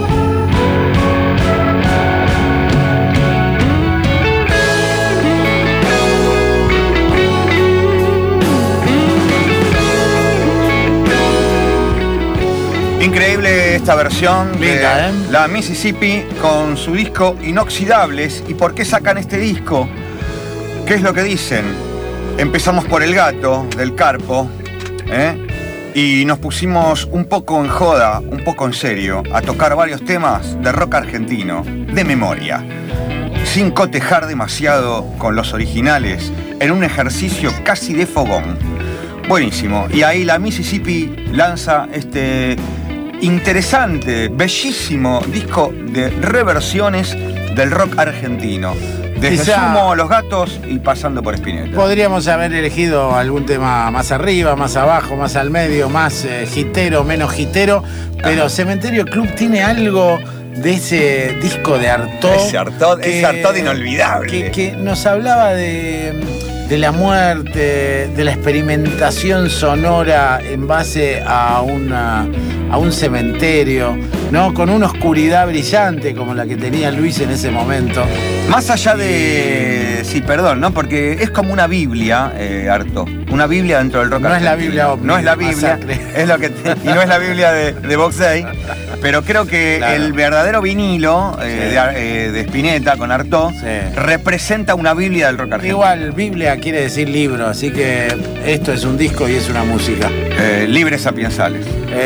Increíble esta versión de la Mississippi con su disco Inoxidables. ¿Y por qué sacan este disco? ¿Qué es lo que dicen? Empezamos por El Gato, del Carpo, y nos pusimos un poco en joda, un poco en serio, a tocar varios temas de rock argentino, de memoria, sin cotejar demasiado con los originales, en un ejercicio casi de fogón. Buenísimo. Y ahí la Mississippi lanza este interesante, bellísimo disco de reversiones del rock argentino. Desde Sumo, Los Gatos y pasando por Spinetta. Podríamos haber elegido algún tema más arriba, más abajo, más al medio, más hitero, menos hitero, pero Cementerio Club tiene algo de ese disco de Artaud. Ese Artaud inolvidable. Que nos hablaba de la muerte, de la experimentación sonora en base a un cementerio, ¿no? Con una oscuridad brillante como la que tenía Luis en ese momento. Más allá de... Sí, perdón, ¿no? Porque es como una Biblia, Artaud. Una Biblia dentro del rock argentino. No es la Biblia OVNI, no es la Biblia, es lo que y no es la Biblia de Box Day. Pero creo que el verdadero vinilo de Spinetta con Artaud representa una Biblia del rock argentino. Igual, Biblia quiere decir libro, así que esto es un disco y es una música. Libres sapiensales.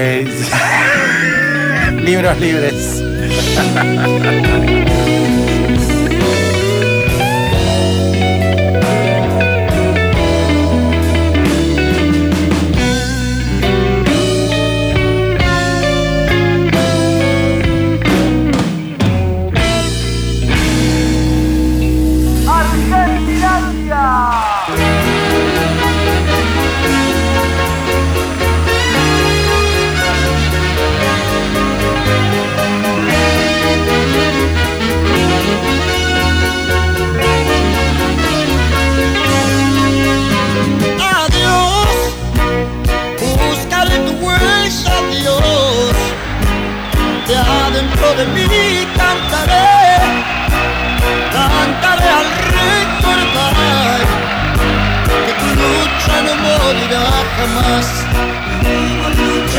Libros libres. De mí cantaré al recordar que tu lucha no morirá jamás.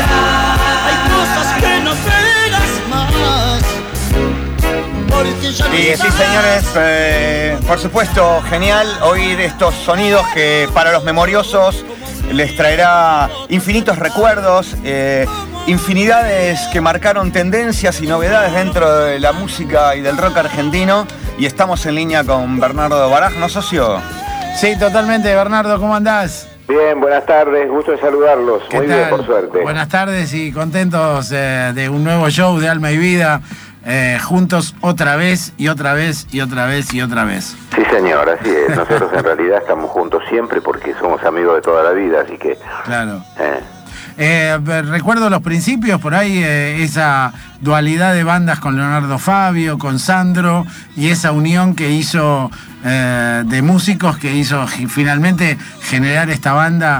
Hay cosas que no verás más, porque ya no Y sí, señores, por supuesto, genial oír estos sonidos que para los memoriosos les traerá infinitos recuerdos, infinidades que marcaron tendencias y novedades dentro de la música y del rock argentino. Y estamos en línea con Bernardo Baraj, ¿no, socio? Sí, totalmente. Bernardo, ¿cómo andás? Bien, buenas tardes, gusto de saludarlos. Muy bien, por suerte. Buenas tardes y contentos de un nuevo show de Alma y Vida, juntos otra vez y otra vez y otra vez y otra vez. Sí, señor, así es. Nosotros en realidad estamos juntos siempre porque somos amigos de toda la vida, así que... Claro. Recuerdo los principios, por ahí esa dualidad de bandas con Leonardo Fabio, con Sandro, y esa unión que hizo de músicos que hizo finalmente generar esta banda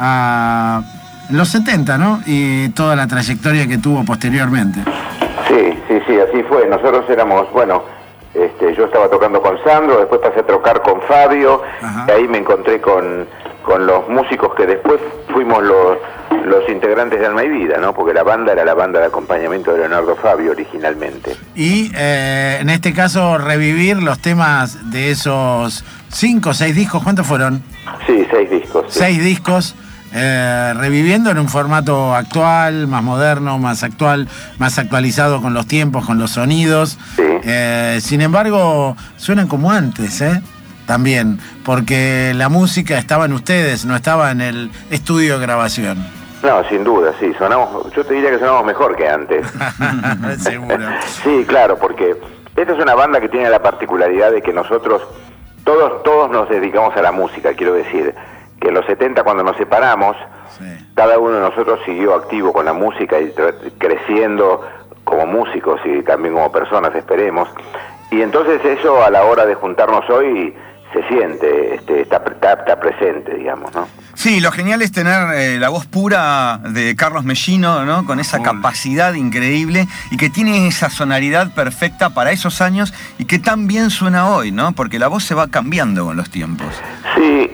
en los 70, ¿no? Y toda la trayectoria que tuvo posteriormente. Sí, así fue. Nosotros éramos, yo estaba tocando con Sandro, después pasé a tocar con Fabio, y ahí me encontré con los músicos que después fuimos los integrantes de Alma y Vida, ¿no? Porque la banda era la banda de acompañamiento de Leonardo Fabio originalmente. Y en este caso revivir los temas de esos 5 o 6 discos, ¿cuántos fueron? Sí, 6 discos. Sí. 6 discos, reviviendo en un formato actual, más moderno, más actual, más actualizado con los tiempos, con los sonidos. Sí. Sin embargo, suenan como antes, también, porque la música estaba en ustedes, no estaba en el estudio de grabación. No, sin duda, sí, yo te diría que sonamos mejor que antes. Seguro. Sí, claro, porque esta es una banda que tiene la particularidad de que nosotros, todos nos dedicamos a la música, quiero decir, que en los 70 cuando nos separamos, cada uno de nosotros siguió activo con la música y creciendo como músicos y también como personas, esperemos, y entonces eso a la hora de juntarnos hoy se siente, está presente, digamos, ¿no? Sí, lo genial es tener la voz pura de Carlos Mellino, ¿no? Con esa capacidad increíble y que tiene esa sonoridad perfecta para esos años y que tan bien suena hoy, ¿no? Porque la voz se va cambiando con los tiempos. Sí,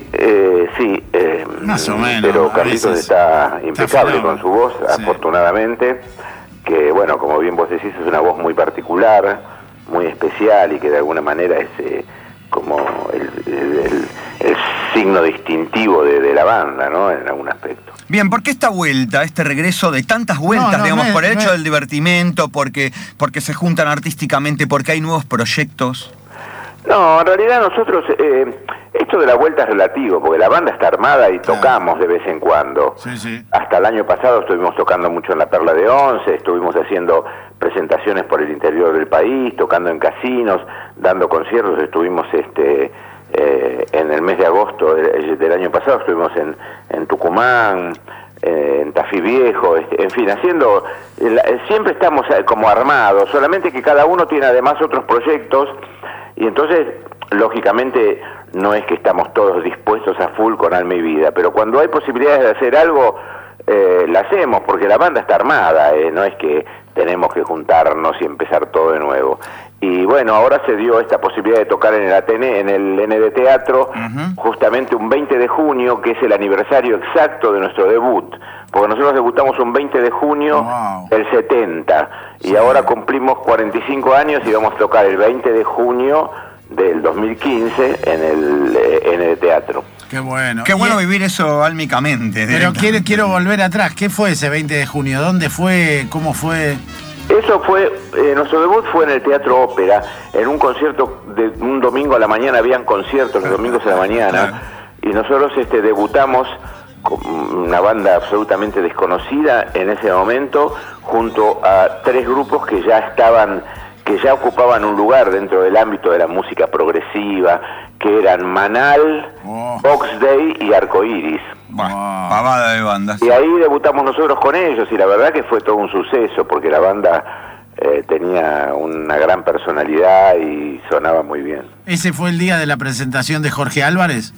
más o menos. Pero Carlitos está impecable con su voz, afortunadamente, que bueno, como bien vos decís, es una voz muy particular, muy especial y que de alguna manera es... como el signo distintivo de la banda, ¿no? En algún aspecto. Bien, ¿por qué esta vuelta, este regreso de tantas vueltas, por el hecho del divertimento, porque se juntan artísticamente, porque hay nuevos proyectos? No, en realidad nosotros, esto de la vuelta es relativo, porque la banda está armada y tocamos de vez en cuando. Sí. Hasta el año pasado estuvimos tocando mucho en la Perla de Once, estuvimos haciendo presentaciones por el interior del país, tocando en casinos, dando conciertos, estuvimos en el mes de agosto del año pasado, estuvimos en Tucumán, en Tafí Viejo, en fin, haciendo, siempre estamos como armados, solamente que cada uno tiene además otros proyectos, y entonces, lógicamente, no es que estamos todos dispuestos a full con Alma y Vida, pero cuando hay posibilidades de hacer algo, la hacemos, porque la banda está armada, no es que tenemos que juntarnos y empezar todo de nuevo. Y bueno, ahora se dio esta posibilidad de tocar en el ND Teatro, justamente un 20 de junio, que es el aniversario exacto de nuestro debut, porque nosotros debutamos un 20 de junio del 70, y ahora cumplimos 45 años y vamos a tocar el 20 de junio del 2015 en el Teatro. Qué bueno. Qué bueno vivir eso álmicamente. Pero quiero volver atrás. ¿Qué fue ese 20 de junio? ¿Dónde fue? ¿Cómo fue? Eso fue, nuestro debut fue en el Teatro Ópera, en un concierto de un domingo a la mañana, habían conciertos los domingos a la mañana, y nosotros debutamos con una banda absolutamente desconocida en ese momento, junto a 3 grupos que ya ocupaban un lugar dentro del ámbito de la música progresiva, que eran Manal, Oxday y Arcoiris. Pavada de bandas. Y ahí debutamos nosotros con ellos, y la verdad que fue todo un suceso, porque la banda tenía una gran personalidad y sonaba muy bien. ¿Ese fue el día de la presentación de Jorge Álvarez?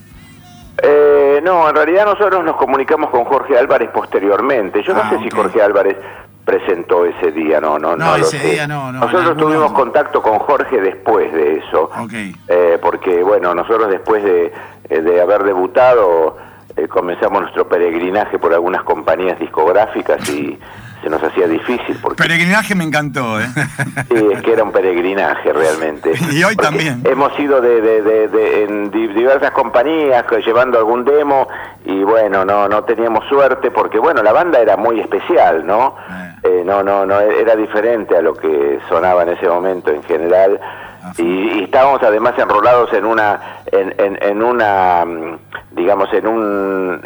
No, en realidad nosotros nos comunicamos con Jorge Álvarez posteriormente. Yo no sé si Jorge Álvarez presentó ese día, no ese día no. Nosotros tuvimos contacto con Jorge después de eso, porque bueno, nosotros después de haber debutado comenzamos nuestro peregrinaje por algunas compañías discográficas y se nos hacía difícil. Porque, peregrinaje me encantó, ¿eh? Sí, es que era un peregrinaje realmente. Y hoy porque también. hemos ido en diversas compañías llevando algún demo y bueno, no teníamos suerte porque bueno, la banda era muy especial, ¿no? No, era diferente a lo que sonaba en ese momento en general. Y estábamos además enrolados en una digamos en un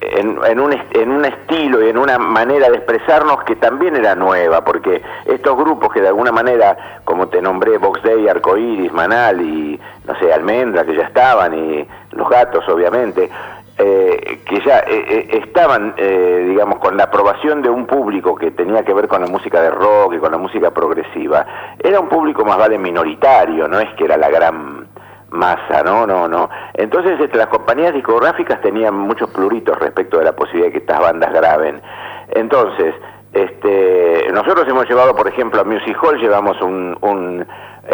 estilo y en una manera de expresarnos que también era nueva, porque estos grupos que de alguna manera, como te nombré, Box Day, Arcoiris, Manal y no sé, Almendra, que ya estaban, y Los Gatos obviamente, que ya estaban, digamos, con la aprobación de un público que tenía que ver con la música de rock y con la música progresiva. Era un público más vale minoritario, no es que era la gran masa, no. Entonces las compañías discográficas tenían muchos pluritos respecto de la posibilidad de que estas bandas graben. Entonces, nosotros hemos llevado, por ejemplo, a Music Hall, llevamos un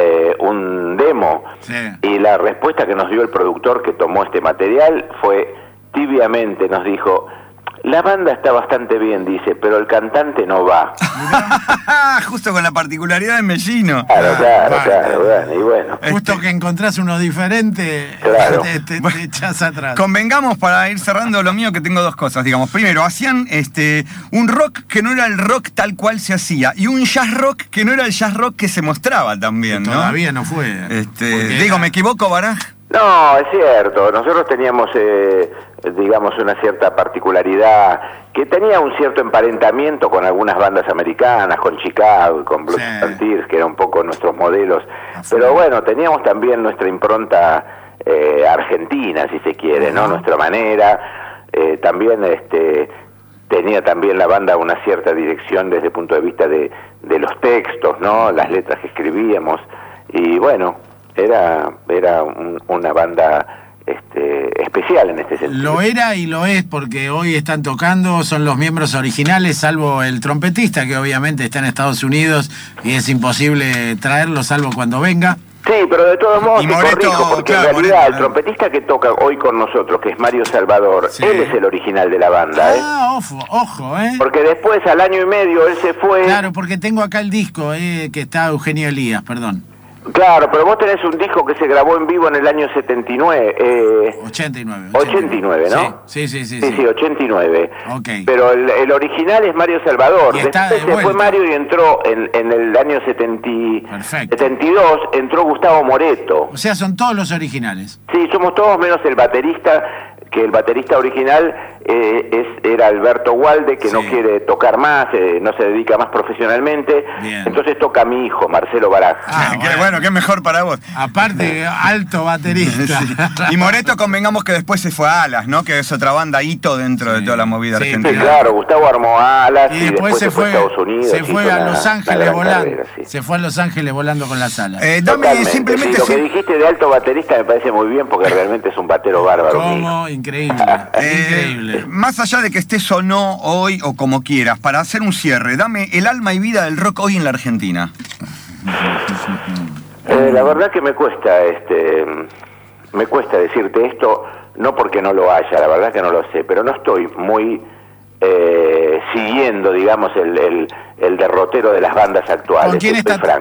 demo, sí, y la respuesta que nos dio el productor que tomó este material fue, tibiamente nos dijo: la banda está bastante bien, dice, pero el cantante no va. Justo con la particularidad de Mellino. Claro, bueno, y bueno. Justo que encontrás uno diferente, claro, te echás atrás. Convengamos, para ir cerrando lo mío, que tengo dos cosas, digamos. Primero, hacían un rock que no era el rock tal cual se hacía, y un jazz rock que no era el jazz rock que se mostraba también, ¿no? Todavía no fue. Digo, ¿me equivoco, Baraj? No, es cierto. Nosotros teníamos, digamos, una cierta particularidad que tenía un cierto emparentamiento con algunas bandas americanas, con Chicago, con Blues Frontiers, que eran un poco nuestros modelos. Pero bueno, teníamos también nuestra impronta argentina, si se quiere, ¿no? Nuestra manera. También tenía también la banda una cierta dirección desde el punto de vista de los textos, ¿no? Las letras que escribíamos. Y bueno, era una banda especial en este sentido. Lo era y lo es, porque hoy están tocando, son los miembros originales, salvo el trompetista, que obviamente está en Estados Unidos y es imposible traerlo, salvo cuando venga. Sí, pero de todos modos, y te corrijo, porque en realidad el trompetista que toca hoy con nosotros, que es Mario Salvador, sí, él es el original de la banda. Ojo, Porque después, al año y medio, él se fue. Claro, porque tengo acá el disco, que está Eugenio Elías, perdón. Claro, pero vos tenés un disco que se grabó en vivo en el año 79. 89, ¿no? Sí, 89. Okay. Pero el original es Mario Salvador. Después se fue Mario y entró en el año 72, entró Gustavo Moreto. O sea, son todos los originales. Sí, somos todos menos el baterista, que el baterista original era Alberto Walde, que no quiere tocar más, no se dedica más profesionalmente. Bien. Entonces toca mi hijo, Marcelo Baraj. Bueno, qué mejor para vos. Aparte, alto baterista. Sí. Y Moreto, convengamos que después se fue a Alas, ¿no? Que es otra banda hito dentro de toda la movida argentina. Sí, claro, Gustavo armó Alas y después se fue a Estados Unidos. Se fue a Los Ángeles volando. Se fue a Los Ángeles volando con las alas. Simplemente lo que dijiste de alto baterista me parece muy bien, porque realmente es un batero bárbaro. ¿Cómo? Increíble. Increíble. Más allá de que estés o no hoy o como quieras, para hacer un cierre, dame el alma y vida del rock hoy en la Argentina. La verdad que me cuesta decirte esto, no porque no lo haya, la verdad que no lo sé, pero no estoy muy siguiendo, digamos, el derrotero de las bandas actuales. ¿Con quién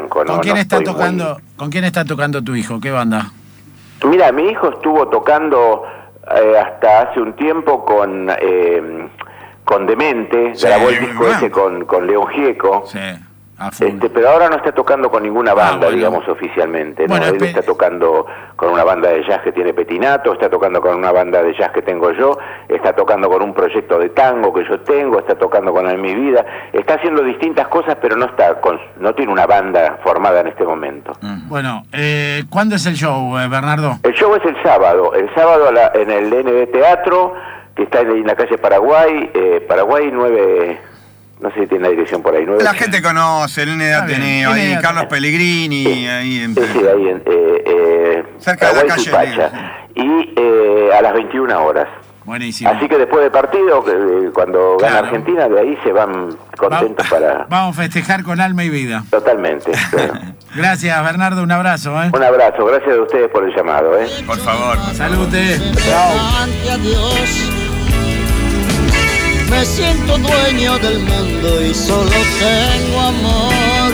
está tocando tu hijo? ¿Qué banda? Mira, mi hijo estuvo tocando hasta hace un tiempo con Demente, grabó el disco ese con León Gieco. Sí. Pero ahora no está tocando con ninguna banda, digamos, oficialmente. ¿No? Él está tocando con una banda de jazz que tiene Petinato, está tocando con una banda de jazz que tengo yo, está tocando con un proyecto de tango que yo tengo, está tocando con En Mi Vida, está haciendo distintas cosas, pero no tiene una banda formada en este momento. Bueno, ¿cuándo es el show, Bernardo? El show es el sábado en el NB Teatro, que está en la calle Paraguay, Paraguay 9... No sé si tiene la dirección por ahí. La gente conoce, el ND Ateneo, ahí Carlos Pellegrini, ahí en... Sí, ahí en... cerca de la calle. Y a las 21 horas. Buenísimo. Así que después del partido, cuando gana Argentina, de ahí se van contentos para... Vamos a festejar con alma y vida. Totalmente. Gracias, Bernardo, un abrazo. Un abrazo, gracias a ustedes por el llamado. Por favor. Salute. Chao. Me siento dueño del mundo y solo tengo amor.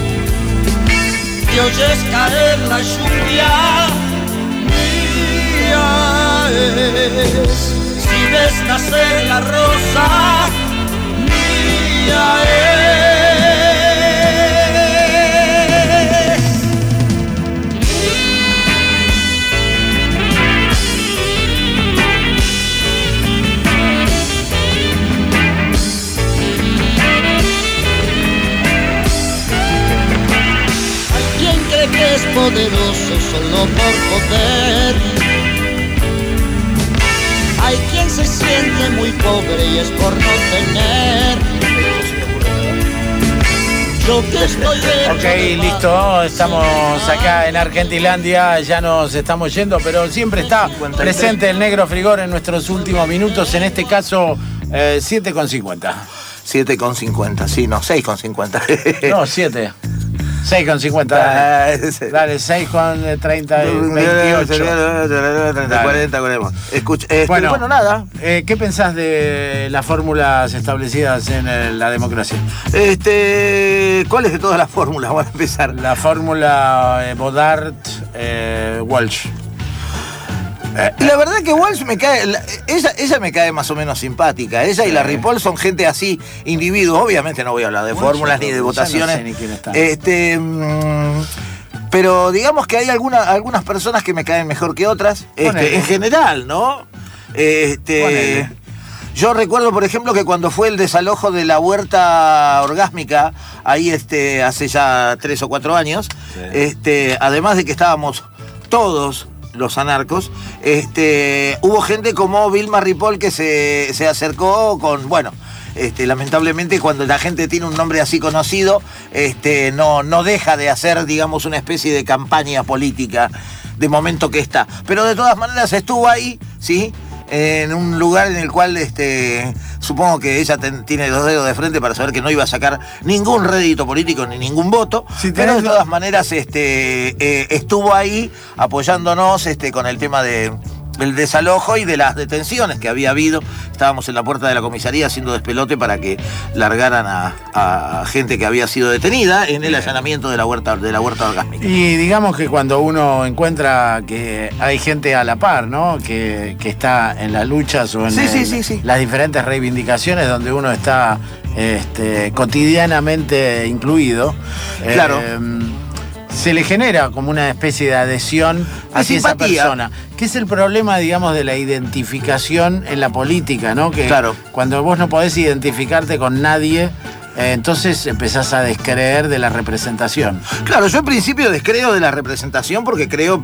Y oyes caer la lluvia, mía es. Si ves nacer la rosa, mía es. Que es poderoso solo por poder. Hay quien se siente muy pobre y es por no tener. Yo que estoy Ok, listo, estamos acá en Argentilandia, ya nos estamos yendo, pero siempre está presente el Negro Frigor en nuestros últimos minutos, en este caso 7,50. 7,50, sí, no, 6,50. No, 7. 6,50. Dale, 6,30, 28. 40, ponemos. Bueno, nada. ¿Qué pensás de las fórmulas establecidas en la democracia? ¿Cuáles de todas las fórmulas? Vamos a empezar. La fórmula Bodart-Walsh. La verdad que Walsh me cae, ella me cae más o menos simpática. Ella y la Ripoll son gente así, individuos. Obviamente no voy a hablar de fórmulas ni de votaciones. No sé ni quién está. Pero digamos que hay algunas personas que me caen mejor que otras. En general, ¿no? Yo recuerdo, por ejemplo, que cuando fue el desalojo de la huerta orgásmica, ahí hace ya 3 o 4 años, además de que estábamos todos los anarcos, hubo gente como Vilma Ripoll que se acercó con, bueno, lamentablemente cuando la gente tiene un nombre así conocido, no deja de hacer, digamos, una especie de campaña política de momento que está. Pero de todas maneras estuvo ahí, ¿sí? En un lugar en el cual supongo que ella tiene 2 dedos de frente para saber que no iba a sacar ningún rédito político ni ningún voto, pero de todas maneras estuvo ahí apoyándonos con el tema del desalojo y de las detenciones que había habido. Estábamos en la puerta de la comisaría haciendo despelote para que largaran a gente que había sido detenida en el allanamiento de la huerta orgásmica. Y digamos que cuando uno encuentra que hay gente a la par, ¿no? Que está en las luchas o en las diferentes reivindicaciones donde uno está cotidianamente incluido. Claro. Se le genera como una especie de adhesión hacia esa persona. Que es el problema, digamos, de la identificación en la política, ¿no? Que cuando vos no podés identificarte con nadie, entonces empezás a descreer de la representación. Claro, yo en principio descreo de la representación porque creo,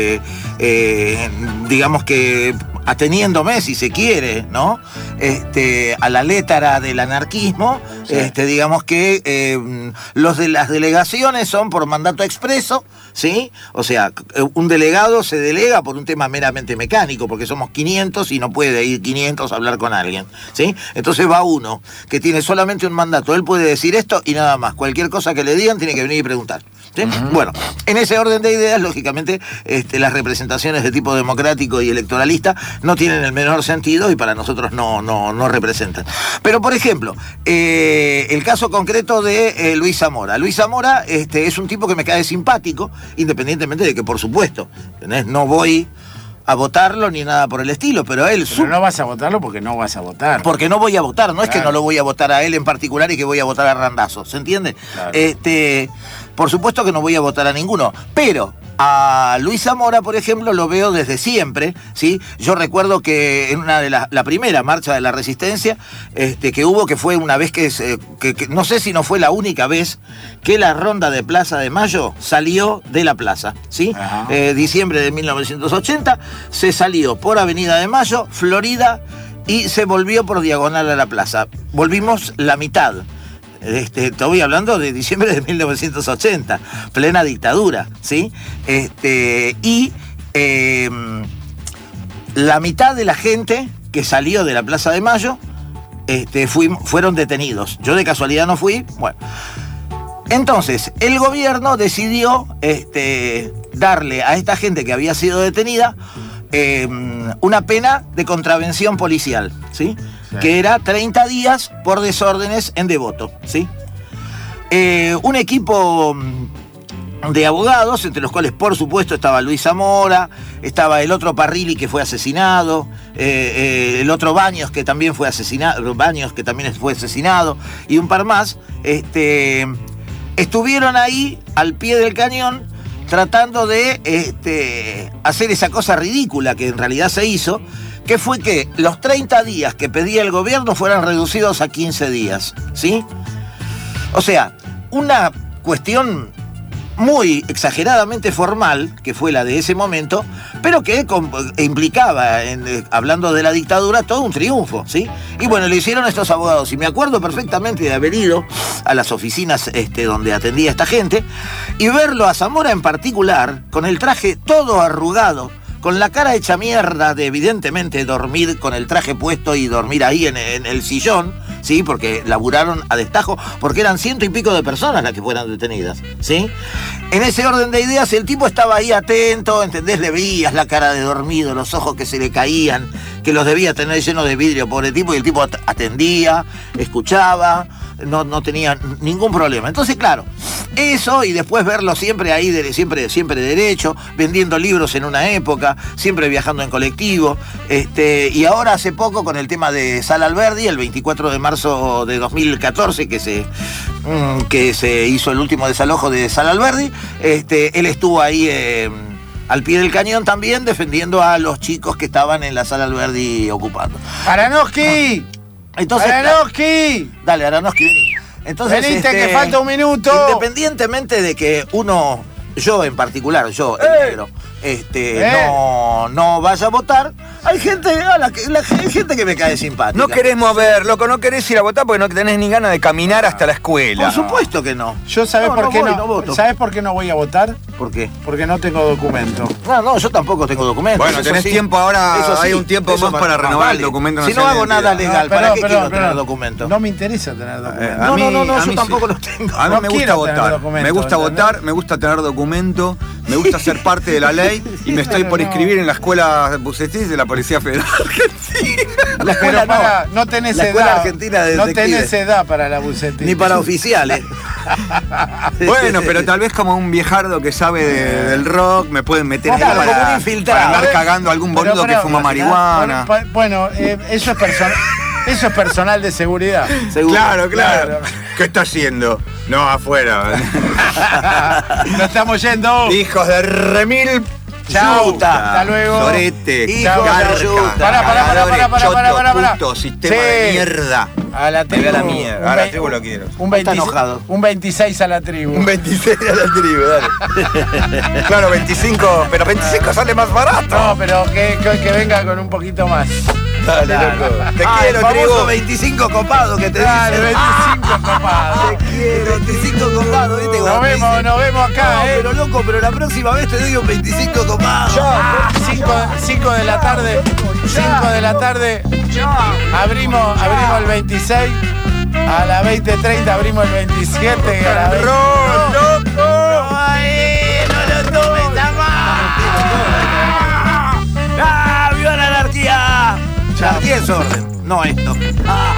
digamos que ateniéndome, si se quiere, ¿no? A la létara del anarquismo, digamos que los de las delegaciones son por mandato expreso, ¿sí? O sea, un delegado se delega por un tema meramente mecánico, porque somos 500 y no puede ir 500 a hablar con alguien, ¿sí? Entonces va uno que tiene solamente un mandato, él puede decir esto y nada más. Cualquier cosa que le digan tiene que venir y preguntar, ¿sí? Bueno, en ese orden de ideas, lógicamente, las representaciones de tipo democrático y electoralista no tienen el menor sentido y para nosotros no representan. Pero, por ejemplo, el caso concreto de Luis Zamora. Luis Zamora es un tipo que me cae simpático, independientemente de que, por supuesto, ¿entendés? No voy a votarlo ni nada por el estilo, pero él... Pero no vas a votarlo porque no vas a votar. Porque no voy a votar, no es que no lo voy a votar a él en particular y que voy a votar a Randazzo, ¿se entiende? Claro. Por supuesto que no voy a votar a ninguno, pero a Luis Zamora, por ejemplo, lo veo desde siempre, ¿sí? Yo recuerdo que en una de la primera marcha de la Resistencia que hubo, que fue una vez que no sé si no fue la única vez que la ronda de Plaza de Mayo salió de la plaza, ¿sí? Diciembre de 1980 se salió por Avenida de Mayo, Florida, y se volvió por diagonal a la plaza. Volvimos la mitad. Estoy hablando de diciembre de 1980, plena dictadura, ¿sí? La mitad de la gente que salió de la Plaza de Mayo fueron detenidos. Yo de casualidad no fui. Bueno, entonces el gobierno decidió darle a esta gente que había sido detenida una pena de contravención policial, ¿sí? que era 30 días por desórdenes en Devoto, ¿sí? Un equipo de abogados, entre los cuales por supuesto estaba Luis Zamora, estaba el otro Parrilli que fue asesinado, el otro Baños que también fue asesinado, y un par más, estuvieron ahí al pie del cañón tratando de hacer esa cosa ridícula que en realidad se hizo, que fue que los 30 días que pedía el gobierno fueran reducidos a 15 días, ¿sí? O sea, una cuestión muy exageradamente formal, que fue la de ese momento, pero que implicaba, hablando de la dictadura, todo un triunfo, ¿sí? Y bueno, lo hicieron estos abogados, y me acuerdo perfectamente de haber ido a las oficinas donde atendía esta gente, y verlo a Zamora en particular, con el traje todo arrugado, con la cara hecha mierda de evidentemente dormir con el traje puesto y dormir ahí en el sillón, ¿sí? Porque laburaron a destajo, porque eran 100 y pico de personas las que fueran detenidas, ¿sí? En ese orden de ideas, el tipo estaba ahí atento, ¿entendés? Le veías la cara de dormido, los ojos que se le caían, que los debía tener llenos de vidrio, pobre tipo, y el tipo atendía, escuchaba, no tenía ningún problema. Entonces, claro, eso, y después verlo siempre ahí, siempre derecho, vendiendo libros en una época, siempre viajando en colectivo, y ahora hace poco con el tema de Sala Alberdi, el 24 de marzo de 2014, que se hizo el último desalojo de Sala Alberdi, él estuvo ahí al pie del cañón también, defendiendo a los chicos que estaban en la Sala Alberdi ocupando. ¡Aranowski! Entonces, ¡Aranowski! Dale, Aranowski, vení. Entonces, veniste, que falta un minuto. Independientemente de que yo en particular, el negro, no vaya a votar, hay gente gente que me cae simpática. No querés mover, loco, no querés ir a votar porque no tenés ni ganas de caminar hasta la escuela. Por supuesto que no. Yo ¿sabés por qué no voto? ¿Sabés por qué no voy a votar? ¿Por qué? Porque no tengo documento. No, yo tampoco tengo documento. Bueno, tenés tiempo ahora, hay un tiempo más para renovar el documento nacional. Si no hago nada legal, ¿para qué quiero tener documento? No me interesa tener documento. No, yo tampoco lo tengo. A mí me gusta votar. Me gusta votar, me gusta tener documento, me gusta ser parte de la ley y me estoy por inscribir en la escuela Bucetis de la Policía Federal Argentina. La escuela no tenés la edad. Escuela Argentina de no tenés edad para la Bucetis. Ni para oficiales. Bueno, pero tal vez como un viejardo que sabe del rock me pueden meter ahí para andar cagando a algún boludo que fuma marihuana. Bueno, eso es personal de seguridad. Claro. ¿Qué está haciendo? No, afuera. No estamos yendo. Hijos de remil. Chau, hasta luego. Sorete, hijo de para. Puto, sistema de mierda. A la tribu. La mierda. A la tribu lo quiero. Un 26 a la tribu. Un 26 a la tribu, dale. Claro, 25, pero 25 sale más barato. No, pero que venga con un poquito más. Dale, loco. Te quiero, tribu. 25 copado que te dale, dicen. 25 copado. Te quiero, 25 copado, ¿viste? Nos vemos acá, Pero loco, pero la próxima vez te doy un 25 copado. 5 de la tarde. 5 de la tarde. Abrimos el 26. A las 20:30 abrimos el 27. A la 20. ¡Loco! ¡No lo tomes a más! ¡Ah, viva la anarquía! La anarquía es orden, no esto.